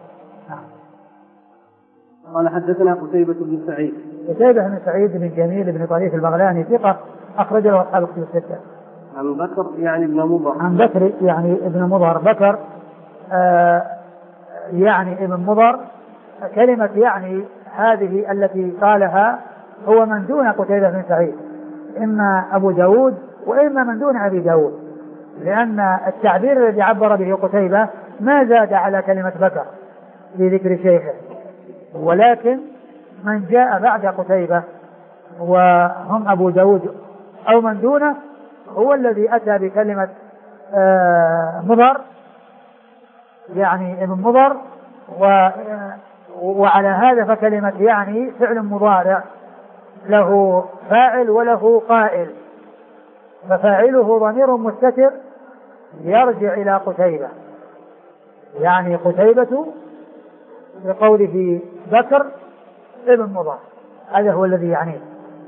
قال حدثنا قتيبة بن سعيد. قتيبة بن سعيد بن جميل بن طريف البغلاني ثقة أخرج له أصحاب الكتب الستة. عن بكر يعني ابن مضر. عن بكر يعني ابن مضر. بكر آه يعني ابن مضر. كلمة يعني هذه التي قالها هو من دون قتيبة بن سعيد، إما أبو داود وإما من دون أبي داود، لأن التعبير الذي عبر به قتيبة ما زاد على كلمة بكر في ذكر شيخه، ولكن من جاء بعد قتيبة وهم أبو داود أو من دونه هو الذي أتى بكلمة آه مضر، يعني ابن مضر، وعلى هذا فكلمة يعني فعل مضارع له فاعل وله قائل، ففاعله ضمير مستتر يرجع إلى قتيبة، يعني قتيبة بقوله بكر ابن مضر، هذا هو الذي يعنيه.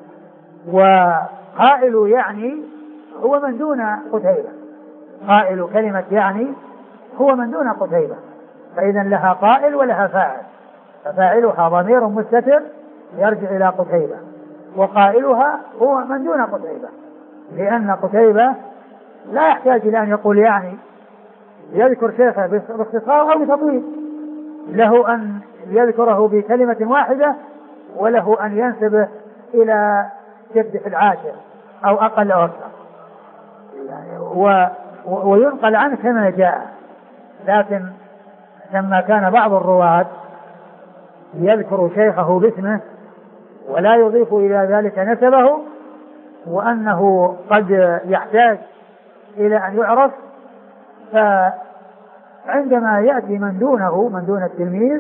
وقائل يعني هو من دون قتيبة، قائل كلمة يعني هو من دون قتيبة، فإذا لها قائل ولها فاعل، ففاعلها ضمير مستتر يرجع إلى قتيبة، وقائلها هو من دون قتيبة، لأن قتيبة لا يحتاج إلى أن يقول يعني، يذكر شيخه باختصار أو بتطويل، له أن يذكره بكلمة واحدة وله أن ينسبه إلى شد في العاشر أو أقل أو أكثر، يعني و وينقل عنه كما جاء. لكن لما كان بعض الرواة يذكر شيخه باسمه ولا يضيف إلى ذلك نسبه، وأنه قد يحتاج إلى أن يعرف، فعندما يأتي من دونه من دون التلميذ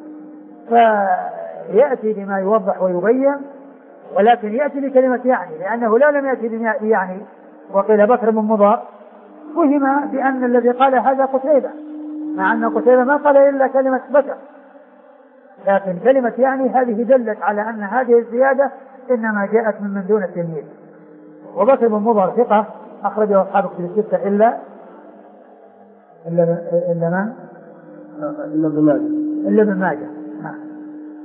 فيأتي بما يوضح ويبين، ولكن يأتي بكلمة يعني، لأنه لا لم يأتي يعني وقيل بكر بن مضر فهم بأن الذي قال هذا قتيبة، مع أن قتيبة ما قال إلا كلمة بكر، لكن كلمة يعني هذه دلت على أن هذه الزيادة إنما جاءت من من دون التلميذ. وبكر بن مضر ثقة أخرجه أصحاب الكتب الستة إلا إلا إلا من؟ إلا ابن ماجه. إلا ابن ماجه.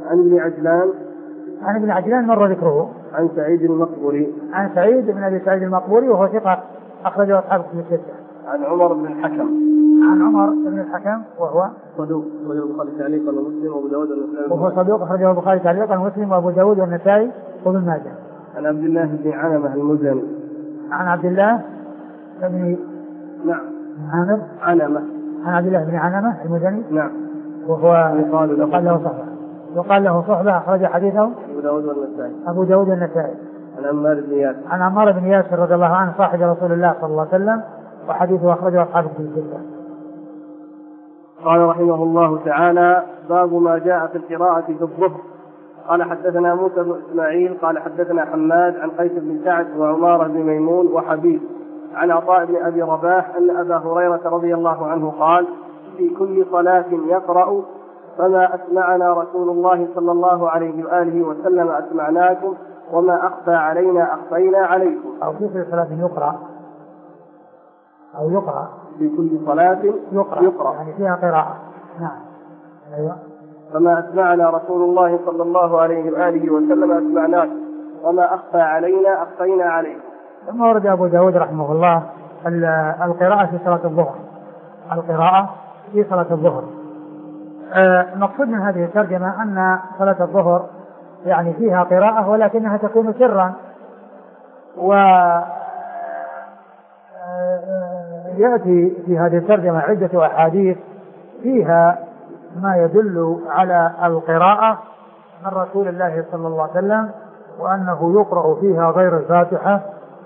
عن ابن عجلان عن ابن عجلان مر ذكره. عن سعيد المقبري عن سعيد بن أبي سعيد المقبري وهو ثقة أخرجه أصحاب الكتب الستة. عن عمر بن الحكم عن عمر بن الحكم وهو صدوق أخرجه البخاري تعليقا ومسلم وأبو داود والنسائي وهو صدوق أخرجه البخاري تعليقا ومسلم وأبو داود والنسائي وابن ماجه. عن عبد الله بن عنمة المزني عن عبد الله بن نعم عامر عنمة عن عبد الله بن عنمة المزني نعم وهو يقال له, له صحبة يقال له صحبة أخرج حديثه أبو داود والنسائي أبو داود والنسائي. عن عمار بن ياسر عن عمار بن ياسر رضي الله عنه صاحب رسول الله صلى الله عليه وسلم وحديثه أخرجه أصحاب الكتب الستة. قال رحمه الله تعالى باب ما جاء في القراءة في الظهر. قال حدثنا موسى بن إسماعيل قال حدثنا حماد عن قيس بن سعد وعمارة بن ميمون وحبيب عن عطاء بن أبي رباح أن أبا هريرة رضي الله عنه قال في كل صلاة يقرأ فما أسمعنا رسول الله صلى الله عليه وآله وسلم أسمعناكم وما أخفى علينا أخفينا عليكم. أو في كل صلاة يقرأ أو يقرأ في كل صلاة يقرأ, يقرأ. يعني فيها قراءة. نعم. أيوة. فما أسمعنا رسول الله صلى الله عليه وآله وسلم أسمعناكم وما أخفى علينا أخفينا عليكم. ثم ورد أبو داود رحمه الله القراءة في صلاة الظهر. القراءة في صلاة الظهر. المقصود من هذه الترجمة أن صلاة الظهر يعني فيها قراءة ولكنها تكون سرا. ويأتي في هذه الترجمة عدة أحاديث فيها ما يدل على القراءة من رسول الله صلى الله عليه وسلم وأنه يقرأ فيها غير الفاتحة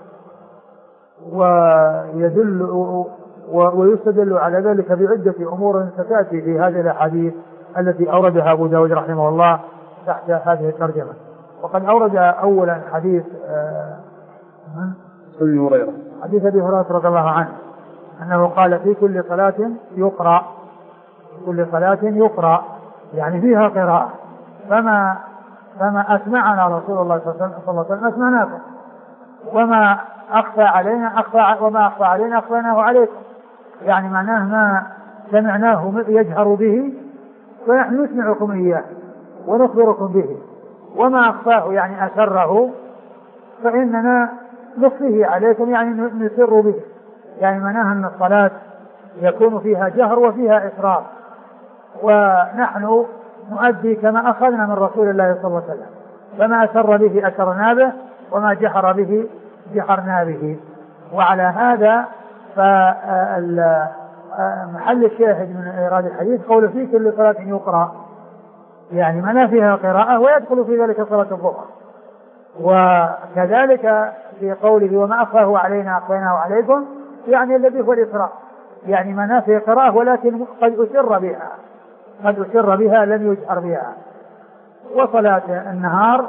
ويدل ويستدل على ذلك بعدة أمور ستأتي في هذه الأحاديث التي أوردها أبو داود رحمه الله تحت هذه الترجمة. وقد أورد أولا حديث أبي هريرة حديث أبي هريرة رضي الله عنه أنه قال في كل صلاة يقرأ في كل صلاة يقرأ يعني فيها قراءة فما فما أسمعنا رسول الله صلى الله عليه وسلم أسمعناكم وما أخفى علينا أخفى وما أخفى علينا أخفيناه عليكم. يعني معناه ما سمعناه يجهر به ونحن نسمعكم إياه ونخبركم به وما أخفاه يعني أسره فإننا نخفيه عليكم يعني نسر به. يعني معناه أن الصلاة يكون فيها جهر وفيها إسرار ونحن نؤدي كما أخذنا من رسول الله صلى الله عليه وسلم فما أسر به أسرنا به وما جهر به جهرنا به. وعلى هذا فمحل الشاهد من إيراد الحديث قول في كل صلاة يقرأ يعني ما فيها قراءة ويدخل في ذلك صلاة الظهر. وكذلك في قوله وما أخفاه علينا أخفيناه عليكم يعني الذي هو الإسراء يعني ما فيها قراءة ولكن قد أسر بها قد أسر بها لم يجهر بها. وصلاة النهار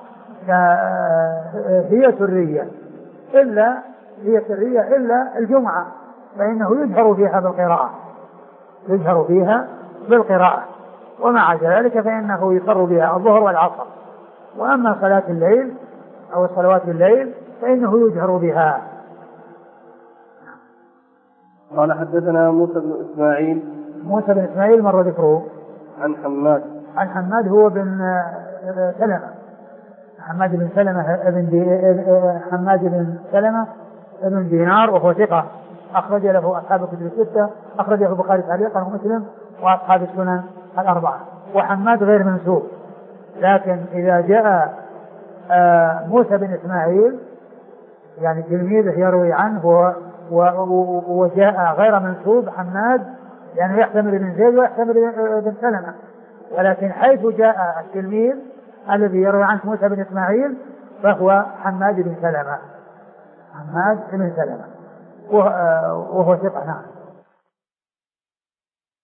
هي سرية إلا هي سرية إلا الجمعة فإنه يجهر فيها بالقراءة يجهر فيها بالقراءة ومع ذلك فإنه يسر بها الظهر والعصر. وأما صلاة الليل أو صلوات الليل فإنه يجهر بها. قال حدثنا موسى بن إسماعيل موسى بن إسماعيل مر ذكره. عن حماد عن حماد هو بن سلمة حماد بن سلمة ابن دي حماد بن سلمة ابن دينار وهو ثقة أخرج له أصحاب الكتب الستة أخرجه البخاري تعليقا ومسلم وأصحاب السنن الأربعة. وحماد غير منسوب لكن إذا جاء موسى بن إسماعيل يعني تلميذه يروي عنه وجاء غير منسوب حماد يعني يحتمل ابن زيد ويحتمل ابن سلمة. ولكن حيث جاء التلميذ الذي يروي عنه موسى بن إسماعيل فهو حماد بن سلمة حماد بن سلمة وهو ثقة. نعم.